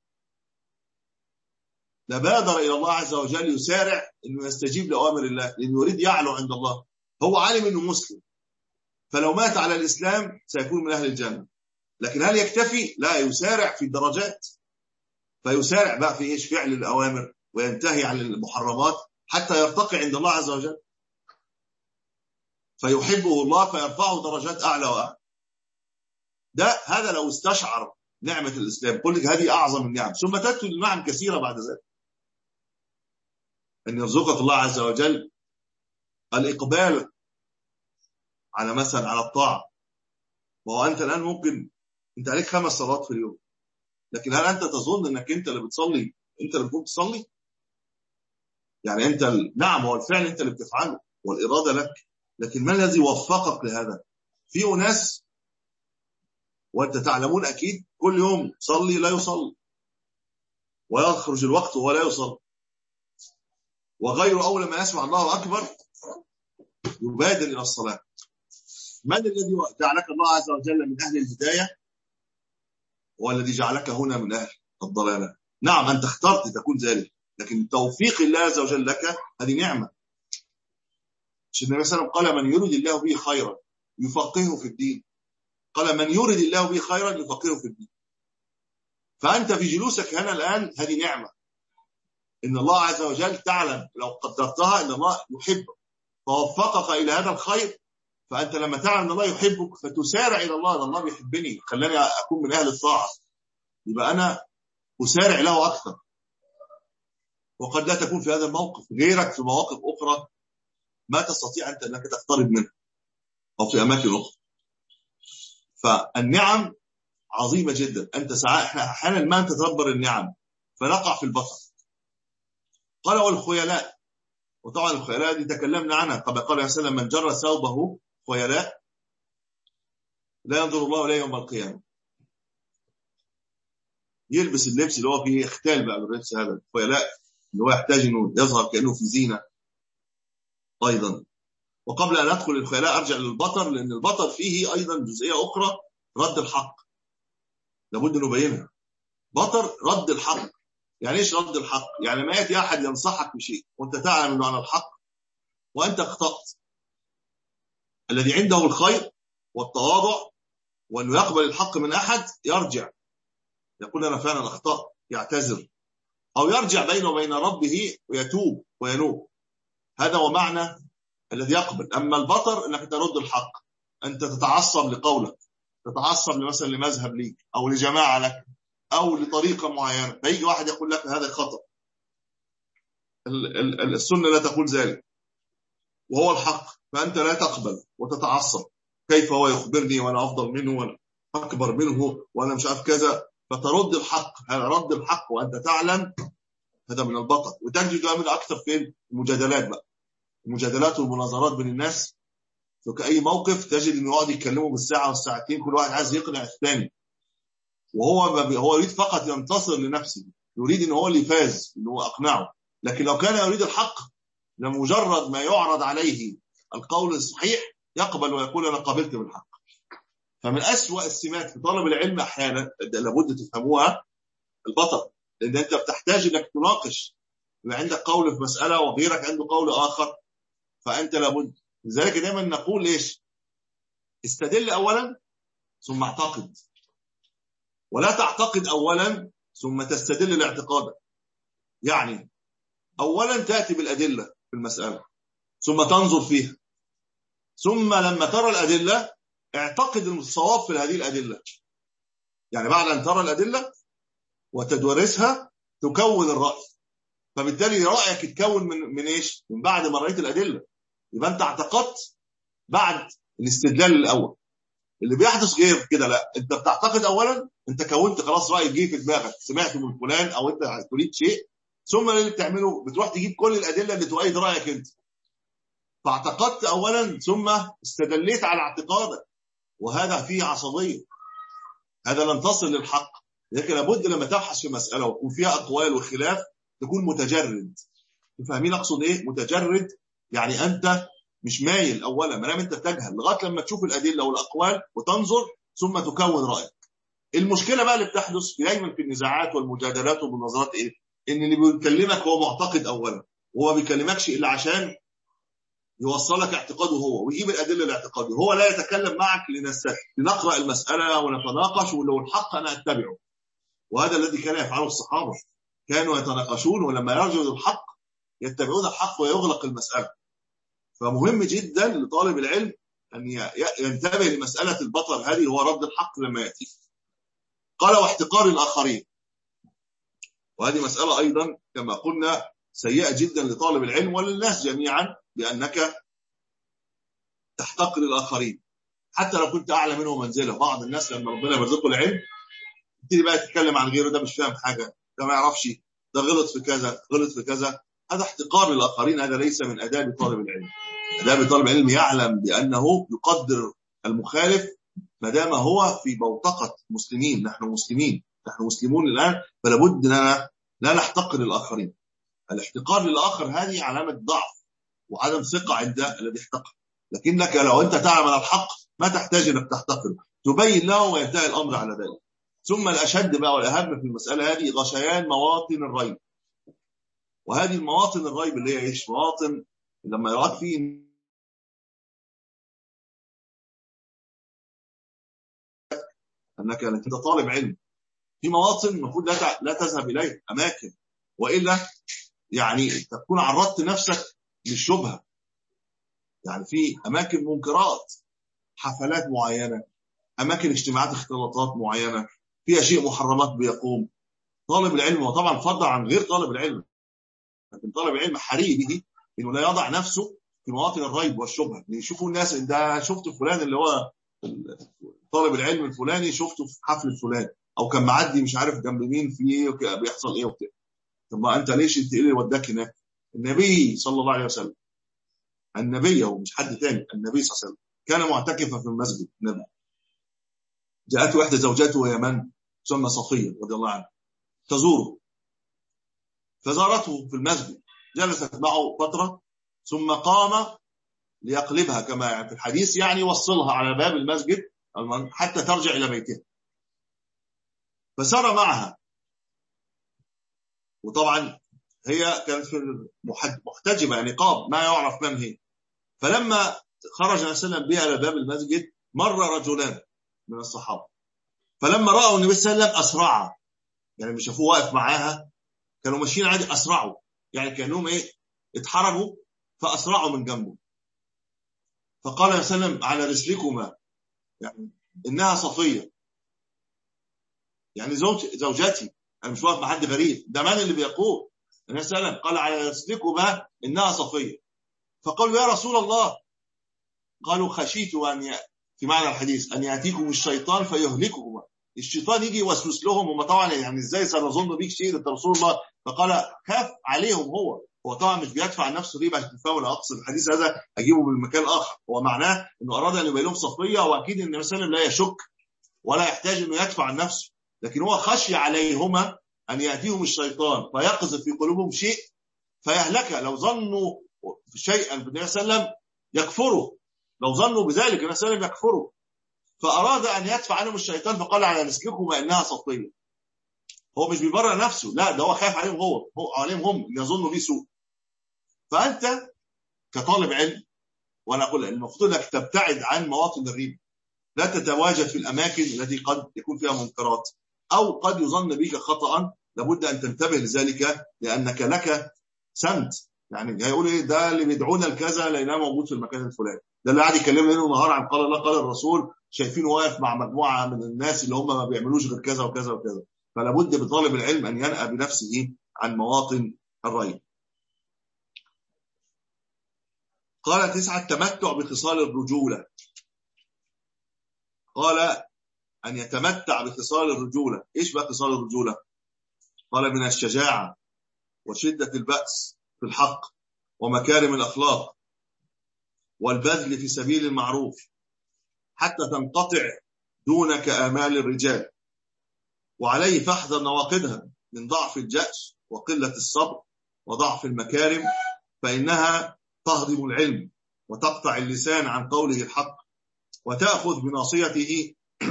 لبادر إلى الله عز وجل، يسارع إنه يستجيب لأوامر الله، لأنه يريد يعلو عند الله. هو عالم إنه مسلم، فلو مات على الإسلام سيكون من أهل الجنة. لكن هل يكتفي؟ لا، يسارع في الدرجات، فيسارع بقى في إيش؟ فعل الأوامر وينتهي عن المحرمات حتى يرتقي عند الله عز وجل، فيحبه الله فيرفعه درجات أعلى وأعلى. هذا لو استشعر نعمة الإسلام، قل لك هذه أعظم النعم، ثم تأتي النعم كثيرة بعد ذلك، أن يرزقك الله عز وجل الإقبال على مثلا على الطاعة. وهو أنت الآن ممكن أنت عليك 5 صلوات في اليوم، لكن هل أنت تظن أنك أنت اللي بتصلي، أنت اللي بتقوم تصلي؟ يعني أنت نعم هو الفعل أنت اللي بتفعله والإرادة لك، لكن ما الذي وفقك لهذا؟ في أناس وأنت تعلمون أكيد كل يوم صلي لا يصلي، ويخرج الوقت وهو لا يصلي، وغير أول ما يسمع الله أكبر يبادر إلى الصلاة. من الذي جعلك الله عز وجل من أهل الهداية والذي جعلك هنا من أهل الضلالة؟ نعم أنت اخترت تكون ذلك، لكن توفيق الله عز وجل لك هذه نعمة. النبي صلى الله عليه وسلم قال من يريد الله به خيرا يفقهه في الدين، قال من يريد الله به خيرا يفقهه في الدين. فأنت في جلوسك هنا الآن هذه نعمة، إن الله عز وجل تعلم لو قدرتها إن الله يحبك فوفقك إلى هذا الخير، فأنت لما تعلم أن الله يحبك فتسارع إلى الله، أن الله بيحبني خلاني أكون من أهل الطاعة، يبقى أنا أسارع له أكثر. وقد لا تكون في هذا الموقف، غيرك في مواقف أخرى ما تستطيع أنت أنك تقترب منه أو في أماكن أخرى. فالنعم عظيمة جدا. أنت إحنا أحيانا ما تتدبر النعم فنقع في البطر. قال والخيلاء، وطبعا الخيلاء دي تكلمنا عنها قبل. قال عليه وسلم من جر ثوبه خيلاء لا ينظر الله إليه يوم القيامة. يلبس اللبس اللي هو فيه اختال بقى باللبس هذا الخيلاء اللي هو يحتاج انه يظهر كأنه في زينة أيضا. وقبل أن أدخل الخيلاء أرجع للبطر، لأن البطر فيه أيضا جزئية أخرى، رد الحق، لابد أن نبينها. بطر رد الحق. يعني إيش رد الحق؟ يعني ما يأتي أحد ينصحك بشيء وأنت تعلم أنه عن الحق وأنت اخطأت. الذي عنده الخير والتواضع وأنه يقبل الحق من أحد يرجع يقول أنا فعلا أخطأت، يعتذر، أو يرجع بينه وبين ربه ويتوب وينوب. هذا هو معنى الذي يقبل. أما البطر أنك ترد الحق، أنت تتعصب لقولك، تتعصب مثلا لمذهب ليك أو لجماعة لك أو لطريقة معينة، فيجي واحد يقول لك هذا خطأ، السنة لا تقول ذلك وهو الحق، فأنت لا تقبل وتتعصب. كيف هو يخبرني وأنا أفضل منه وأنا أكبر منه وأنا مش عارف كذا، فترد الحق. هذا رد الحق وأنت تعلم، هذا من البطر. وتجد من أكثر في المجادلات بقى، المجادلات والمناظرات بين الناس. فكأي موقف تجد إنه يقعد يتكلموا بالساعة والساعتين، كل واحد عايز يقنع الثاني، وهو يريد فقط ينتصر لنفسه، يريد إنه هو اللي فاز، إنه هو أقنعه. لكن لو كان يريد الحق لمجرد ما يعرض عليه القول الصحيح يقبل ويقول أنا قبلت بالحق. فمن أسوأ السمات في طالب العلم أحيانا لابد تفهموها البطر، لأن أنت بتحتاج إنك تناقش، يبقى عندك قول في مسألة وغيرك عنده قول آخر، فأنت لابد. لذلك دائما نقول إيش؟ استدل أولا ثم اعتقد، ولا تعتقد أولا ثم تستدل لاعتقادك. يعني أولا تأتي بالأدلة في المسألة ثم تنظر فيها، ثم لما ترى الأدلة اعتقد الصواب في هذه الأدلة. يعني بعد أن ترى الأدلة وتدرسها تكون الرأي، فبالتالي رأيك يتكون من إيش؟ من بعد ما رأيت الأدلة. يبقى أنت اعتقدت بعد الاستدلال الأول. اللي بيحدث غير كده، لا، أنت بتعتقد أولا، أنت كونت خلاص رأي جه في دماغك، سمعت من فلان أو أنت تريد شيء، ثم اللي بتعمله بتروح تجيب كل الأدلة اللي تؤيد رأيك أنت. فاعتقدت أولا ثم استدليت على اعتقادك، وهذا فيه عصبية، هذا لن تصل للحق. لكن لابد لما تبحث في مسألة ويكون فيها أقوال وخلاف تكون متجرد. تفهمين أقصد إيه؟ متجرد يعني أنت مش مايل أولا، ما دام أنت تجهل لغاية لما تشوف الأدلة والأقوال وتنظر ثم تكون رأيك. المشكلة بقى اللي بتحدث دايما في النزاعات والمجادلات والمناظرات إيه؟ إن اللي بيكلمك هو معتقد أولا، وهو بيكلمكش إلا عشان يوصلك اعتقاده هو ويجيب الأدلة لاعتقاده هو، لا يتكلم معك لنقرأ المسألة ونتناقش، ولو الحق أنا أتبعه. وهذا الذي كان يفعله الصحابة، كانوا يتناقشون ولما يرجعوا للحق يتبعون الحق ويغلق المسألة. فمهم جدا لطالب العلم أن ينتبه لمسألة البطر هذه، هو رد الحق لما يأتي. قال واحتقار الآخرين، وهذه مسألة أيضا كما قلنا سيئة جدا لطالب العلم وللناس جميعا، بأنك تحتقر الآخرين حتى لو كنت أعلى منه منزلة. بعض الناس لما ربنا يرزقه العلم يبتدي بقى يتكلم عن غيره، ده مش فاهم حاجة، ده ما يعرفش، ده غلط في كذا غلط في كذا، هذا احتقار للآخرين، هذا ليس من آداب طالب العلم. آداب طالب العلم يعلم بأنه يقدر المخالف ما دام هو في بوتقة مسلمين. نحن مسلمين، نحن مسلمون الآن، فلا بد أننا لا نحتقر الآخرين. الاحتقار للآخر هذه علامة ضعف وعدم ثقة عند الذي احتقر. لكنك لو أنت تعلم الحق ما تحتاج أنك تحتقر، تبين له وينتهي الأمر على ذلك. ثم الأشد بقى والأهم في المسألة هذه غشيان مواطن الريب. وهذه المواطن الريب اللي هي إيش؟ مواطن لما يراك فيه أنك أنت طالب علم، في مواطن المفروض لا تذهب إليه، أماكن، وإلا يعني تكون عرضت نفسك للشبهة. يعني في أماكن منكرات، حفلات معينة، أماكن اجتماعات اختلاطات معينة فيها شيء محرمات بيقوم. طالب العلم وطبعا فضل عن غير طالب العلم، لكن طالب العلم حري به إنه لا يضع نفسه في مواطن الريب والشبهة. يشوفوا الناس ده شفت فلان اللي هو طالب العلم الفلاني شفته في حفل فلان، أو كان معدي مش عارف جنب مين في إيه بيحصل إيه وكده. طب ما أنت ليش أنت إيه اللي وداك هناك؟ النبي صلى الله عليه وسلم، النبي ومش حد تاني، النبي صلى الله عليه وسلم كان معتكفا في المسجد. النبي جاءته إحدى زوجاته وهي من تسمى صفية رضي الله عنها تزوره، فزارته في المسجد، جلست معه فترة ثم قام ليقلبها كما في الحديث، يعني وصلها على باب المسجد حتى ترجع إلى بيتها. فسار معها، وطبعا هي كانت في محتجبة نقاب ما يعرف من هي. فلما خرج النبي صلى الله عليه وسلم بها على باب المسجد مر رجلان من الصحابة، فلما رأوا النبي صلى الله عليه وسلم أسرعا، يعني مش شافوه واقف معاها، كانوا ماشيين عادي، أسرعوا يعني كأنهم إيه اتحرجوا فأسرعوا من جنبه. فقال النبي صلى الله عليه وسلم على رسلكما، يعني إنها صفية، يعني زوجتي، أنا مش واقف مع حد غريب، ده من اللي بيقول؟ النبي صلى الله عليه وسلم قال على رسلكما إنها صفية. فقالوا يا رسول الله، قالوا خشيت في معنى الحديث أن يأتيكم الشيطان فيهلككما، الشيطان يجي يوسوس لهم، وما طبعا يعني ازاي سنظن بيك شيء انت رسول الله. فقال خاف عليهم، هو طبعا مش بيدفع عن نفسه ريبه عشان تفهم. ولا اقصد الحديث هذا اجيبه من مكان اخر، هو معناه انه اراد ان يبين لهم صفيه، واكيد ان النبي صلى الله عليه وسلم لا يشك ولا يحتاج انه يدفع عن نفسه، لكن هو خشي عليهما ان ياتيهم الشيطان فيقذف في قلوبهم شيء فيهلك. لو ظنوا شيئا بالنبي صلى الله عليه وسلم يكفروا، لو ظنوا بذلك النبي صلى الله عليه وسلم يكفروا، فأراد أن يدفع عنهم الشيطان فقال على رسلكم إنها صفية. هو مش بيبرر نفسه، لا ده هو خايف عليهم، هو عليهم هم يظنوا به سوء. فأنت كطالب علم، وأنا أقول المفروض أنك تبتعد عن مواطن الريب، لا تتواجد في الأماكن التي قد يكون فيها منكرات أو قد يظن بك خطأ، لابد أن تنتبه لذلك، لأنك لك سمت. يعني هيقول إيه ده اللي بيدعونا الكذا لأنه موجود في المكان الفلاني، ده اللي قاعد يكلمنا ليل ونهار عن قال الله قال الرسول، شايفينه واقف مع مجموعة من الناس اللي هم ما بيعملوش غير كذا وكذا وكذا. فلا بد بطالب العلم أن ينأى بنفسه عن مواطن الريب. قال 9 التمتع بخصال الرجولة. قال أن يتمتع بخصال الرجولة. إيش بقى خصال الرجولة؟ قال من الشجاعة وشدة البأس في الحق ومكارم الأخلاق والبذل في سبيل المعروف حتى تنقطع دونك آمال الرجال، وعليه فاحذر نواقضها من ضعف الجأش وقلة الصبر وضعف المكارم، فإنها تهضم العلم وتقطع اللسان عن قوله الحق، وتأخذ بناصيته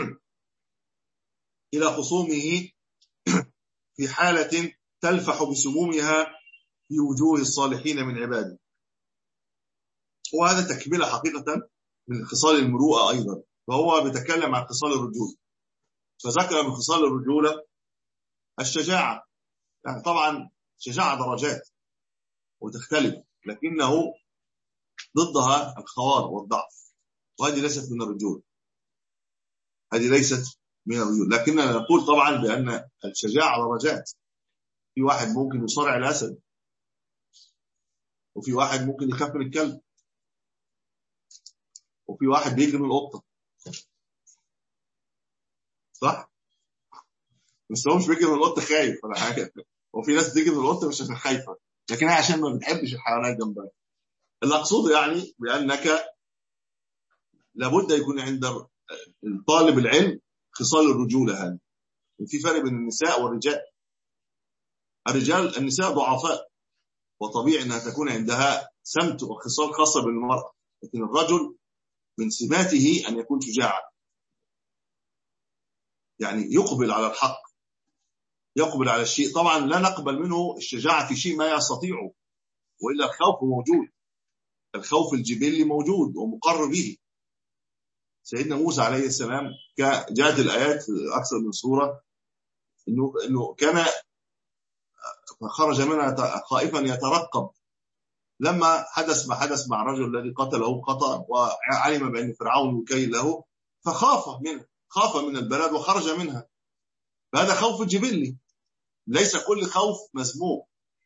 إلى خصومه في حالة تلفح بسمومها في وجوه الصالحين من عباده. وهذا تكملة حقيقة من خصال المروءة أيضا، فهو بيتكلم عن خصال الرجولة، فذكر من خصال الرجولة الشجاعة. يعني طبعا شجاعة درجات وتختلف، لكنه ضدها الخوار والضعف، وهذه ليست من الرجولة، هذه ليست من الرجولة. لكننا نقول طبعا بأن الشجاعة درجات، في واحد ممكن يصارع الأسد، وفي واحد ممكن يخاف من الكلب، وفي واحد بيجري من القطة، صح؟ بس هو مش بيجري من القطة خايف ولا حاجة، وفي ناس بتجري من القطة مش عشان خايفة، لكن هي عشان ما بتحبش الحيوانات جنبها. اللي أقصده يعني بأنك لابد يكون عند الطالب العلم خصال الرجولة هذه. وفي فرق بين النساء والرجال. النساء ضعفاء وطبيعي أنها تكون عندها سمت وخصال خاصة بالمرأة، لكن الرجل من سماته أن يكون شجاعا، يعني يقبل على الحق، يقبل على الشيء. طبعا لا نقبل منه الشجاعة في شيء ما يستطيعه، وإلا الخوف موجود، الخوف الجبلي موجود ومقر به. سيدنا موسى عليه السلام جاءت الآيات أكثر من سورة إنه كان خرج منها خائفا يترقب لما حدث ما حدث مع الرجل الذي قتله خطأ وعلم بأن فرعون يكيل له، فخاف منه، خاف من البلد وخرج منها. فهذا خوف جبلي، ليس كل خوف مذموم.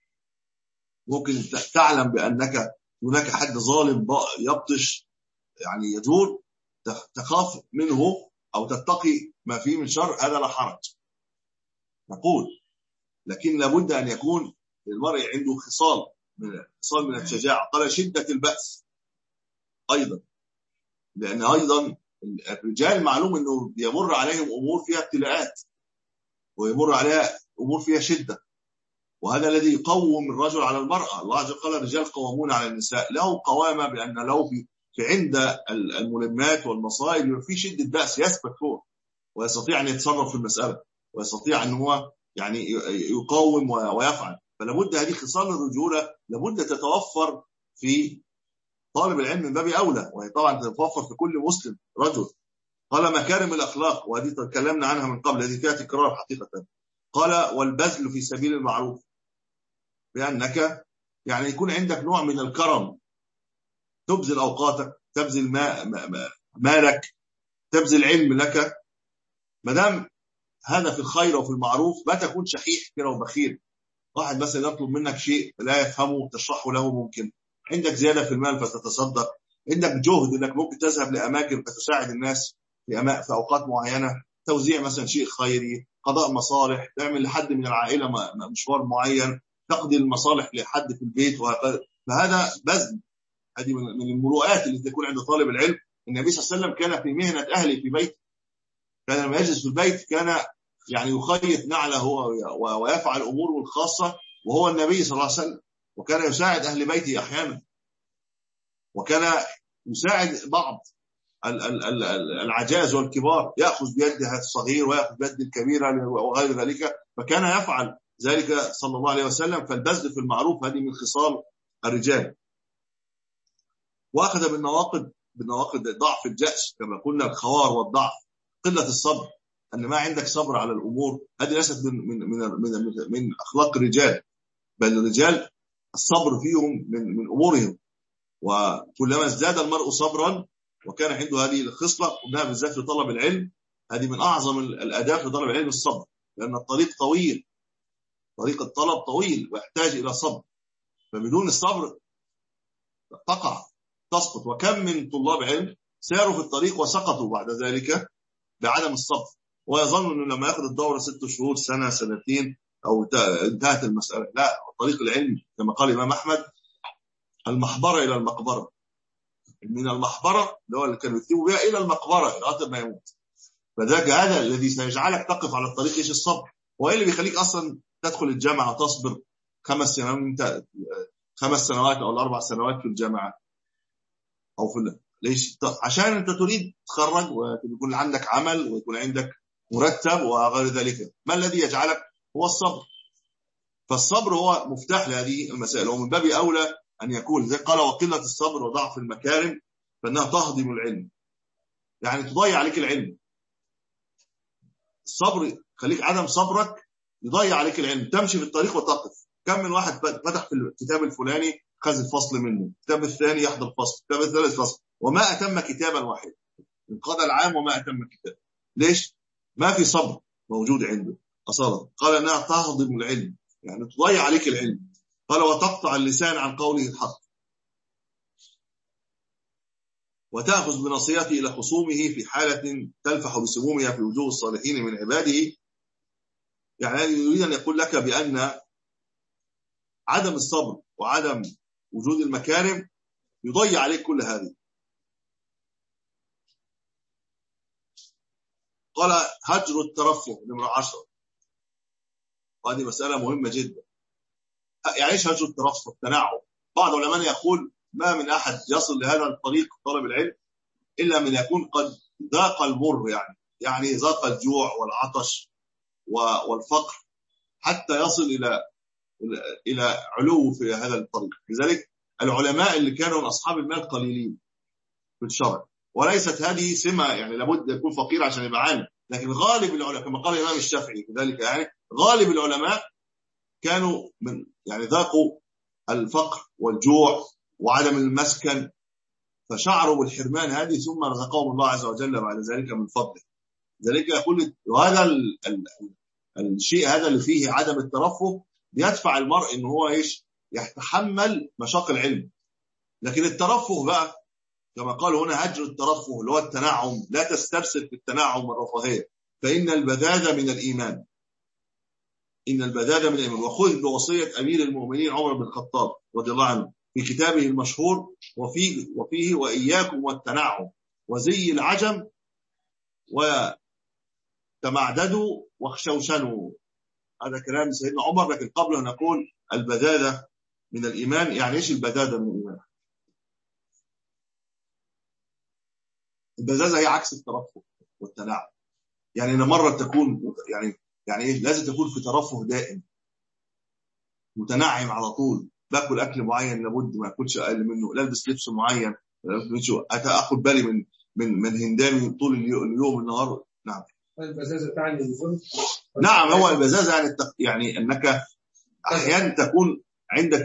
ممكن تعلم بأنك هناك حد ظالم يبطش يعني يجور، تخاف منه أو تتقي ما فيه من شر، هذا لا حرج نقول. لكن لابد أن يكون للمرء عنده خصال من الشجاعة. قال شدة البأس أيضا، لأن أيضا الرجال معلوم أنه يمر عليهم أمور فيها ابتلاءات، ويمر عليها أمور فيها شدة، وهذا الذي يقوم الرجل على المرأة. الله عز وجل قال الرجال قوامون على النساء، له قوامة بأن له في عند الملمات والمصائب في شدة بأس، يثبت هو ويستطيع أن يتصرف في المسألة، ويستطيع أن هو يعني يقاوم ويفعل. فلابد هذه خصال الرجولة لابد تتوفر في طالب العلم من باب أولى، وهي طبعا تتوفر في كل مسلم رجل. قال مكارم الأخلاق، وهذه تكلمنا عنها من قبل، هذه فيها تكرار حقيقة. قال والبذل في سبيل المعروف، بأنك يعني يكون عندك نوع من الكرم، تبذل أوقاتك، تبذل مالك، تبذل علم لك، مدام هذا في الخير وفي المعروف. ما تكون شحيح كده وبخيل. واحد مثلا يطلب منك شيء لا يفهمه تشرحه له، ممكن عندك زيادة في المال فتتصدق، عندك جهد انك ممكن تذهب لأماكن فتساعد الناس في أوقات معينة، توزيع مثلا شيء خيري، قضاء مصالح، تعمل لحد من العائلة مشوار معين، تقضي المصالح لحد في البيت، وهكذا. فهذا بذل، هذه من المروءات اللي تكون عند طالب العلم. النبي صلى الله عليه وسلم كان في مهنة أهله في بيت، كان لما يجلس في البيت كان يعني يخيط نعله ويفعل أموره الخاصة وهو النبي صلى الله عليه وسلم، وكان يساعد أهل بيته أحيانا، وكان يساعد بعض العجاز والكبار، يأخذ بيد الصغير ويأخذ بيد الكبيرة وغير ذلك، فكان يفعل ذلك صلى الله عليه وسلم. فالبذل في المعروف هذه من خصال الرجال. وأخذ بالنواقض ضعف الجأش كما قلنا، الخوار والضعف، قلة الصبر، أن ما عندك صبر على الأمور، هذه ليست من أخلاق الرجال، بل الرجال الصبر فيهم من أمورهم. وكلما ازداد المرء صبرا وكان عنده هذه الخصلة، قلناها بالذات في طلب العلم، هذه من أعظم الآداب في طلب العلم الصبر، لأن الطريق طويل، طريق الطلب طويل ويحتاج إلى صبر، فبدون الصبر تسقط. وكم من طلاب علم ساروا في الطريق وسقطوا بعد ذلك بعدم الصبر، ويظن أنه لما يأخذ الدورة 6 شهور، سنة، سنتين، أو انتهت المسألة. لا، طريق العلم كما قال الإمام أحمد المحبرة إلى المقبرة، من المحبرة اللي كانوا يكتبوا بها إلى المقبرة لغاية ما يموت. فذلك هذا الذي سيجعلك تقف على الطريق إيش؟ الصبر. وإيه اللي بيخليك أصلا تدخل الجامعة وتصبر 5 سنوات، 5 سنوات أو 4 سنوات في الجامعة أو في ليش؟ عشان أنت تريد تخرج ويكون عندك عمل ويكون عندك مرتب وغير ذلك. ما الذي يجعلك؟ هو الصبر. فالصبر هو مفتاح لهذه المسائل، ومن باب أولى أن يكون زي قال وقلة الصبر وضعف المكارم فإنها تهضم العلم، يعني تضيع عليك العلم. الصبر خليك عدم صبرك يضيع عليك العلم، تمشي في الطريق وتقف. كم من واحد فتح في الكتاب الفلاني خذ الفصل منه، الكتاب الثاني يحضر فصل، الكتاب الثالث فصل، وما أتم كتابا واحد، انقضى العام وما أتم الكتاب. ليش؟ ما في صبر موجود عنده أصلا. قال أنها تهضم العلم، يعني تضيع عليك العلم. قال وتقطع اللسان عن قوله الحق، وتأخذ بنصيحته إلى خصومه في حالة تلفح بسمومها في وجوه الصالحين من عباده. يعني يريد أن يقول لك بأن عدم الصبر وعدم وجود المكارم يضيع عليك كل هذه. قال هجر الترفه نمرة 10، وهذه مسألة مهمة جدا. يعني ايش هجر الترفه؟ التنعم. بعض العلماء يقول ما من أحد يصل لهذا الطريق طلب العلم إلا من يكون قد ذاق المر، يعني ذاق الجوع والعطش والفقر حتى يصل إلى علو في هذا الطريق. لذلك العلماء اللي كانوا من أصحاب المال قليلين في الشرع، وليست هذه سمة يعني لابد يكون فقير عشان يبقى عالم، لكن غالب العلماء كما قال الإمام الشافعي كذلك، يعني غالب العلماء كانوا من يعني ذاقوا الفقر والجوع وعدم المسكن فشعروا بالحرمان هذه، ثم رزقهم الله عز وجل بعد ذلك من فضله. ذلك يقول وهذا الشيء هذا اللي فيه عدم الترفه بيدفع المرء ان هو ايش؟ يتحمل مشاق العلم. لكن الترفه بقى كما قال هنا هجر الترفه اللي هو التنعم، لا تسترسل في التنعم والرفاهيه، فإن البذاذة من الإيمان. إن البذاذة من الإيمان. وخذ بوصية أمير المؤمنين عمر بن الخطاب رضي الله عنه في كتابه المشهور وفيه وإياكم والتنعم وزي العجم وتمعددوا واخشوشنوا. هذا كلام سيدنا عمر. لكن قبل أن نقول البذاذة من الإيمان، يعني إيش البذاذة من الإيمان؟ البذاذة هي عكس الترفه والتنعم. يعني أنا مرة تكون يعني إيه؟ لازم تكون في ترفه دائم، متنعم على طول، باكل أكل معين لابد ما أكلش أقل منه، لابس لبس معين، أخذ بالي من هندامي طول اليوم النهار. نعم. البزازة تعني الظلم؟ نعم، هو البزازة يعني أنك أحيانا تكون عندك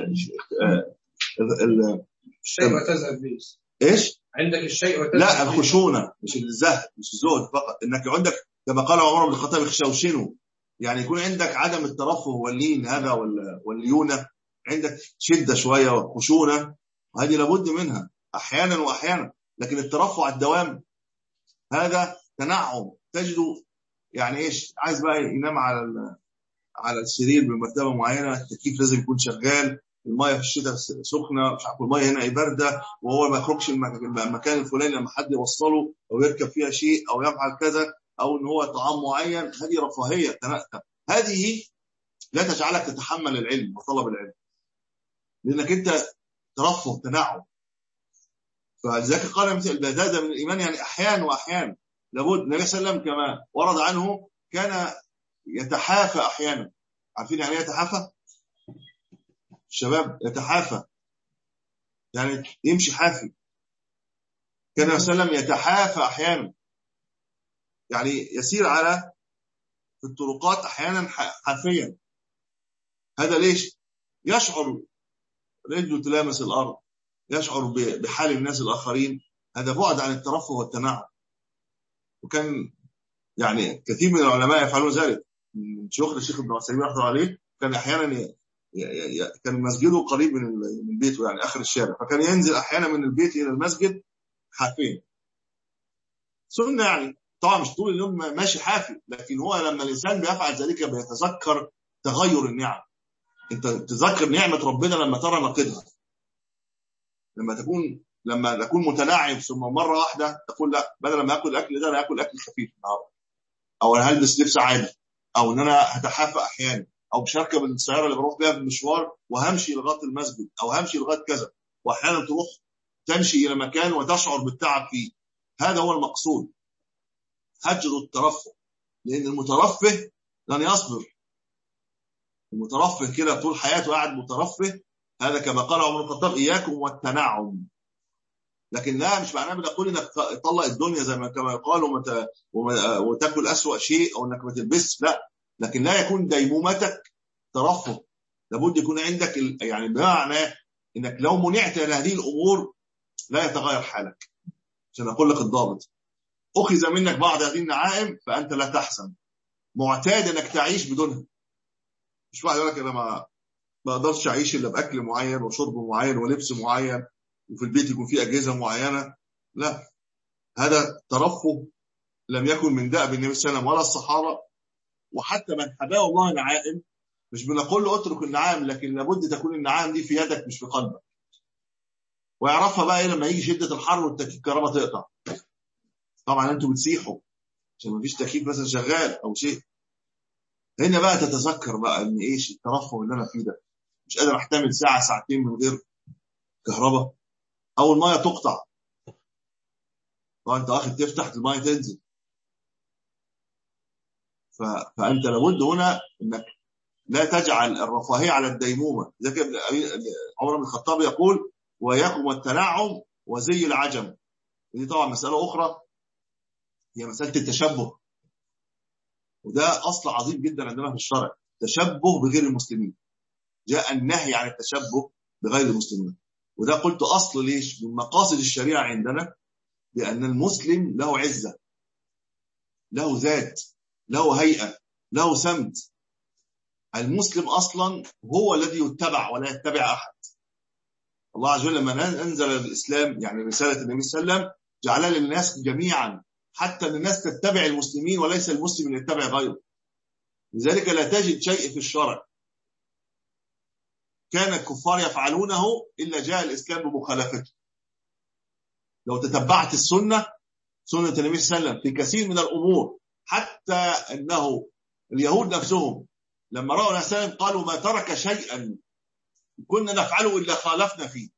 الشيء وتذهب به. إيش؟ عندك الشيء وتذهب لا، الخشونة مش الزهد مش الزهد فقط، إنك عندك كما قال عمر بن الخطاب اخشوشنوا، يعني يكون عندك عدم الترفه واللين هذا والليونة، عندك شدة شوية وخشونة، وهذه لابد منها أحيانا وأحيانا. لكن الترفه على الدوام هذا تنعم، تجده يعني إيش؟ عايز بقى ينام على السرير بمرتبة معينة، التكييف لازم يكون شغال، المية في الشتاء سخنة، مش عارف المية هنا باردة، وهو ما يخرجش المكان الفلاني لما حد يوصله أو يركب فيها شيء أو يفعل كذا، أو إن هو طعام معين. هذه رفاهية. هذه لا تجعلك تتحمل العلم وطلب العلم، لأنك أنت ترفه تنعم. فلذلك قال مثل البذاذة من الإيمان، يعني أحيان وأحيان لابد. النبي صلى الله عليه وسلم كما ورد عنه كان يتحافى أحيانا. عارفين يعني يتحافى؟ الشباب يتحافى يعني يمشي حافي. كان النبي صلى الله عليه وسلم يتحافى أحيانا، يعني يسير في الطرقات أحيانا حافيا. هذا ليش؟ يشعر رجله تلامس الأرض، يشعر بحال الناس الآخرين. هذا بعد عن الترفه والتنعم. وكان يعني كثير من العلماء يفعلون ذلك. من شيوخ الشيخ ابن عثيمين رحمه الله عليه كان أحيانا كان مسجده قريب من بيته، يعني آخر الشارع، فكان ينزل أحيانا من البيت إلى المسجد حافيا. سنة يعني، طبعا مش طول اليوم ماشي حافي، لكن هو لما الإنسان بيفعل ذلك بيتذكر تغير النعم. أنت تذكر نعمة ربنا لما ترى نقدها، لما تكون متنعم ثم مرة واحدة تقول لا، بدل ما أكل الأكل ده أنا أكل أكل خفيف النهارده، أو أنا هلبس لبس عادي، أو إن أنا هتحافى أحيانا، أو مش هركب السيارة اللي بروح بيها بالمشوار وهمشي لغاية المسجد، أو همشي لغاية كذا. وأحيانا تروح تمشي إلى مكان وتشعر بالتعب فيه. هذا هو المقصود، هجر الترفه. لأن المترفه لن يصبر. المترفه كده طول حياته قاعد مترفه، هذا كما قال عمر بن الخطاب إياكم والتنعم. لكن لا، مش معناه بنقول انك تطلق الدنيا زي ما كما يقال وتاكل أسوأ شيء، او انك ما تلبسش، لا. لكن لا يكون ديمومتك ترفه. لابد يكون عندك يعني بمعنى انك لو منعت من هذه الامور لا يتغير حالك. عشان اقول لك الضابط، اخذ منك بعض هذه النعائم فانت لا تحزن، معتاد انك تعيش بدونها. مش واحد يقول لك انا ما اقدرش اعيش الا باكل معين وشرب معين ولبس معين، وفي البيت يكون فيه أجهزة معينة. لا، هذا ترفه لم يكن من دأب النبي صلى الله عليه وسلم ولا الصحابة. وحتى من حباه الله نعائم مش بنقول له اترك النعام، لكن لابد تكون النعام دي في يدك مش في قلبك. ويعرفها بقى ايه لما يجي شده الحر والتكييف الكهرباء تقطع. طبعا انتوا بتسيحوا عشان ما فيش تكييف مثلا شغال او شيء. هنا بقى تتذكر بقى ان ايش الترفه اللي انا فيه ده، مش قادر احتمل ساعه ساعتين من غير كهرباء، او الميه تقطع. طبعا انت واخد تفتح الميه تنزل. فانت لابد هنا انك لا تجعل الرفاهيه على الديمومه. زي كده عمر بن الخطاب يقول: وإياكم والتنعم وزي العجم. ودي طبعا مساله اخرى، هي مساله التشبه، وده اصل عظيم جدا عندنا في الشرع، تشبه بغير المسلمين. جاء النهي عن التشبه بغير المسلمين، وده قلت اصل ليش من مقاصد الشريعه عندنا، بان المسلم له عزه، له ذات، له هيئه، له سمت. المسلم اصلا هو الذي يتبع ولا يتبع احد. الله عز وجل لما انزل الاسلام، يعني رساله النبي صلى الله عليه وسلم، جعلها للناس جميعا، حتى ان الناس تتبع المسلمين وليس المسلم اللي يتبع غيره. لذلك لا تجد شيء في الشرع كان الكفار يفعلونه الا جاء الاسلام بمخالفته. لو تتبعت سنه النبي صلى الله عليه وسلم في كثير من الامور، حتى انه اليهود نفسهم لما راوا الاسلام قالوا: ما ترك شيئا كنا نفعله الا خالفنا فيه.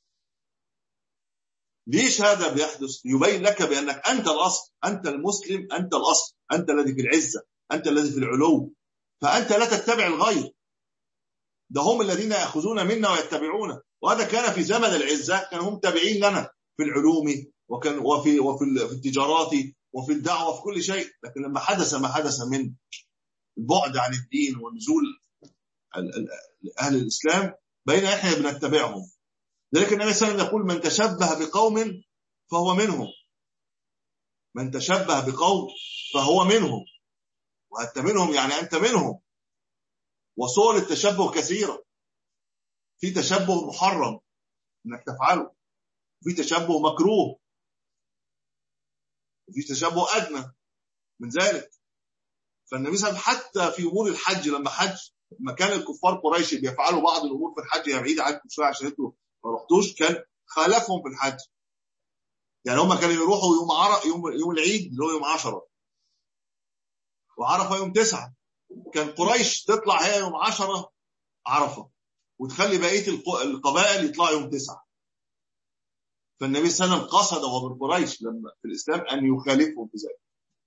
ليش هذا بيحدث؟ يبين لك بانك انت الاصل، انت المسلم، انت الاصل، انت الذي في العزه، انت الذي في العلو، فانت لا تتبع الغير. ده هم الذين ياخذون منا ويتبعون، وهذا كان في زمن العزه، كانوا هم تابعين لنا في العلوم وكان وفي التجارات وفي الدعوه في كل شيء. لكن لما حدث ما حدث من البعد عن الدين ونزول اهل الاسلام، بين احنا بنتبعهم. لذلك النبي صلى الله عليه وسلم يقول: من تشبه بقوم فهو منهم. من تشبه بقوم فهو منهم. وانت منهم يعني انت منهم. وصور التشبه كثيره. في تشبه محرم انك تفعله، وفي تشبه مكروه، وفي تشبه ادنى من ذلك. فالنبي صلى الله عليه وسلم حتى في امور الحج، لما حج، لما كان الكفار قريش بيفعلوا بعض الامور في الحج هي بعيده عنكم شويه عشان انتوا ما رحتوش، كان خالفهم في الحج. يعني هم كانوا يروحوا يوم العيد اللي هو يوم 10، وعرفه يوم 9. كان قريش تطلع هي يوم 10 عرفه، وتخلي بقيه القبائل يطلعوا يوم 9. فالنبي صلى الله عليه وسلم قصد وهو من قريش لما في الاسلام ان يخالفهم في ذلك.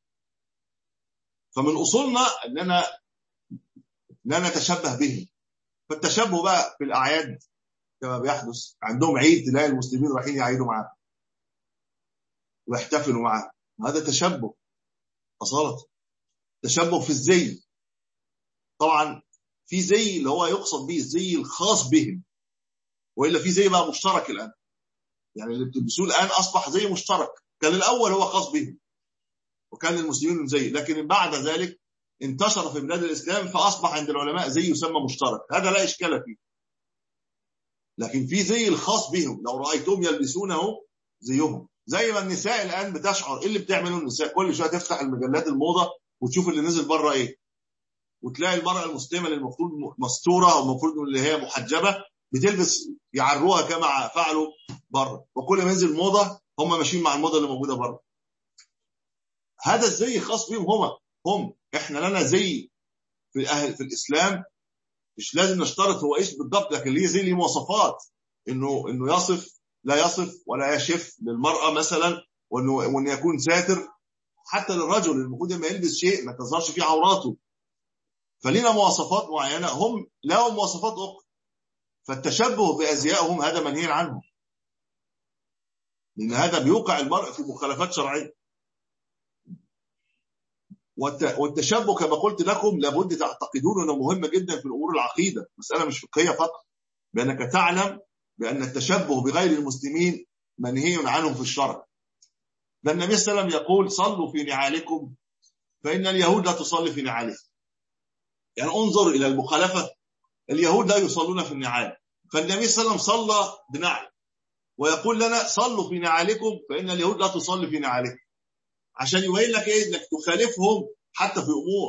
فمن اصولنا اننا لا نتشبه به. فالتشبه بقى في الاعياد كما بيحدث عندهم عيد، تلاقي المسلمين رايحين يعيدوا معاه ويحتفلوا معاه، هذا تشبه اصاله. تشبه في الزي، طبعا في زي اللي هو يقصد به الزي الخاص بهم، والا في زي بقى مشترك الان. يعني اللي بتلبسوه الان اصبح زي مشترك، كان الاول هو خاص بهم وكان للمسلمين زي، لكن بعد ذلك انتشر في بلاد الاسلام فاصبح عند العلماء زي يسمى مشترك، هذا لا اشكال فيه. لكن في زي الخاص بهم، لو رايتهم يلبسونه زيهم. زي ما النساء الان بتشعر، ايه اللي بتعمله النساء؟ كل شويه تفتح المجلات الموضه وتشوف اللي نزل بره ايه، وتلاقي المراه المسلمه اللي المفروض مستوره او المفروض اللي هي محجبه بتلبس يعروها كما فعلوا بره، وكل ما ينزل موضه هم ماشيين مع الموضه اللي موجوده بره. هذا الزي خاص بهم هم. احنا لنا زي في الاسلام، مش لازم نشترط هو ايش بالضبط، لكن ليه زي ليه مواصفات، انه يصف لا يصف ولا يشف للمراه مثلا، وانه يكون ساتر. حتى للرجل المفروض لما يلبس شيء ما تظهرش فيه عوراته. فلينا مواصفات معينه، هم لهم مواصفات اخرى. فالتشبه بازيائهم هذا منهي عنه، لان هذا بيوقع المرء في مخالفات شرعيه. والتشبه كما قلت لكم لابد تعتقدون انه مهم جدا في الامور العقيده، مساله مش فقهيه فقط، بانك تعلم بان التشبه بغير المسلمين منهي عنهم في الشرع. ده النبي صلى الله عليه وسلم يقول: صلوا في نعالكم فان اليهود لا تصلي في نعالهم. يعني انظر الى المخالفه، اليهود لا يصلون في النعال، فالنبي صلى الله عليه وسلم صلى بنعل، ويقول لنا: صلوا في نعالكم فان اليهود لا تصلي في نعالهم، عشان يبين لك ايه؟ انك تخالفهم حتى في امور.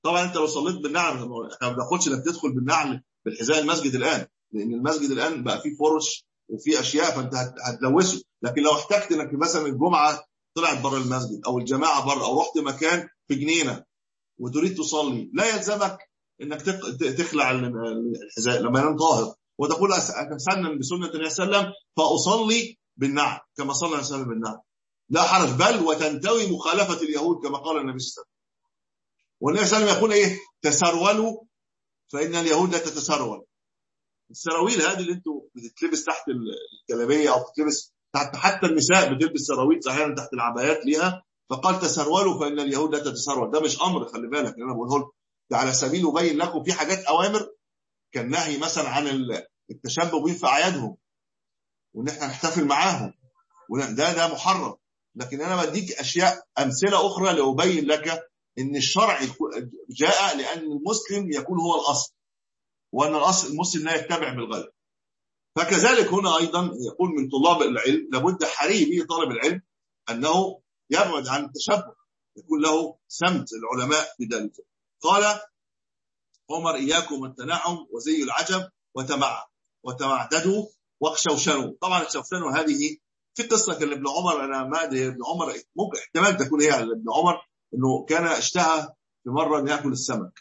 طبعا انت لو صليت بالنعل، احنا ما بناخدش انك تدخل بالنعل بالحذاء المسجد الان، لان المسجد الان بقى فيه فرش وفيه اشياء فانت هتلوثه. لكن لو احتجت انك مثلا الجمعه طلعت بره المسجد او الجماعه بره او رحت مكان في جنينه وتريد تصلي، لا يلزمك انك تخلع الحذاء لما ينام طاهر وتقول اتسنن بسنه النبي صلى الله عليه وسلم فاصلي بالنعل كما صلى النبي صلى الله عليه وسلم بالنعل، لا حرج، بل وتنتوي مخالفه اليهود كما قال النبي صلى الله عليه وسلم. والنبي صلى الله عليه وسلم يقول ايه؟ تسرولوا فان اليهود لا تتسرول. السراويل هذه اللي انتوا بتتلبس تحت الجلابيه او بتلبس تحت، حتى النساء بتلبس سراويل احيانا تحت العبايات ليها، فقال تسرولوا فان اليهود لا تتسرول. ده مش امر، خلي بالك انا بقوله لكم ده على سبيل يبين لكم في حاجات اوامر كالنهي مثلا عن التشبه بهم في اعيادهم وان احنا نحتفل معاهم، ده محرم. لكن انا بديك اشياء امثله اخرى لابين لك ان الشرع جاء لان المسلم يكون هو الاصل، وان الاصل المسلم لا يتبع بالغير. فكذلك هنا ايضا يقول من طلاب العلم لابد حري به طالب العلم انه يبعد عن التشبه، يكون له سمت العلماء بذلك. قال عمر إياكم التنعم وزي العجب وتمعددوا واخشوشنوا. طبعا الشوشنوا هذه في قصة كان ابن عمر، أنا ما أدري ابن عمر ممكن احتمال تكون هي على ابن عمر أنه كان اشتهى في مرة أن يأكل السمك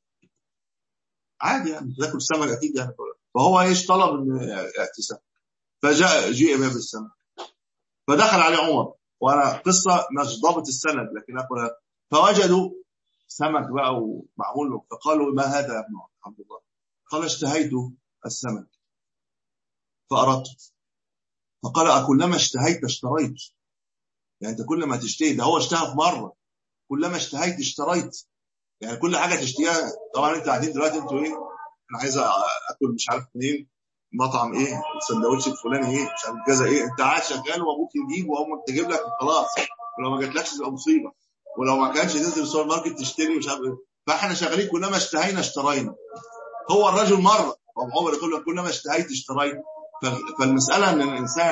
عادي، يعني يأكل السمك أكيد يعني، فهو إيش طلب أن اعتسام، جيء باب السمك فدخل عليه عمر، وأنا قصة مش ضابط السند لكن أقول فوجدوا سمك بقى ومعمول له، فقالوا ما هذا يا ابن عبد الله؟ قال اشتهيت السمك فأردت. فقال أكلما اشتهيت اشتريت؟ يعني أنت كل ما تشتهي، ده هو اشتهى في مرة، كلما اشتهيت اشتريت، يعني كل حاجة تشتهيها. طبعا انت قاعدين دلوقتي انتوا ايه، انا عايز اكل مش عارف منين، مطعم ايه، السندوتش الفلاني ايه، مش عارف كذا ايه، انت قاعد شغال وابوك يجيب وامك تجيب لك خلاص، ولو ما جاتلكش تبقى مصيبه، ولو ما كانش تنزل السوبر ماركت تشتري مش عارف ايه. فاحنا شغالين كلما اشتهينا اشترينا. هو الرجل مره عمر يقول لك كلما اشتهيت اشتريت. فالمساله ان الانسان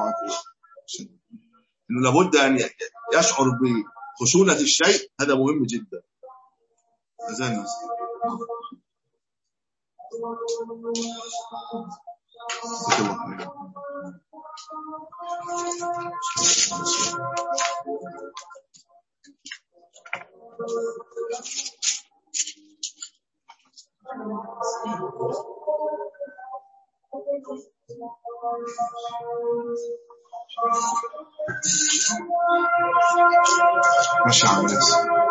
انه لابد ان يشعر بخشونه الشيء، هذا مهم جدا. أذان ماشي على الناس.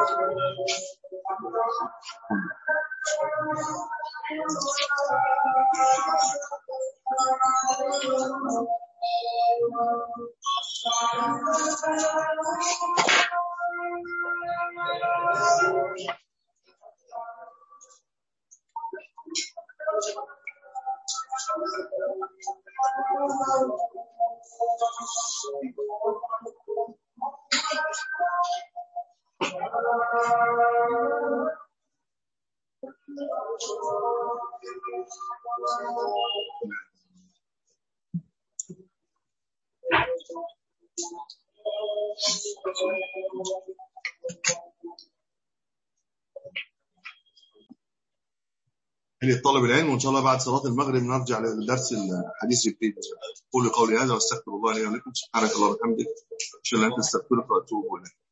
طالب العلم، وإن شاء الله بعد صلاة المغرب نرجع لدرس الحديث الجديد. قولوا قولي هذا واستغفر الله لي ولكم. سبحانك اللهم وبحمدك أشهد أن لا إله إلا أنت أستغفرك وأتوب إليك.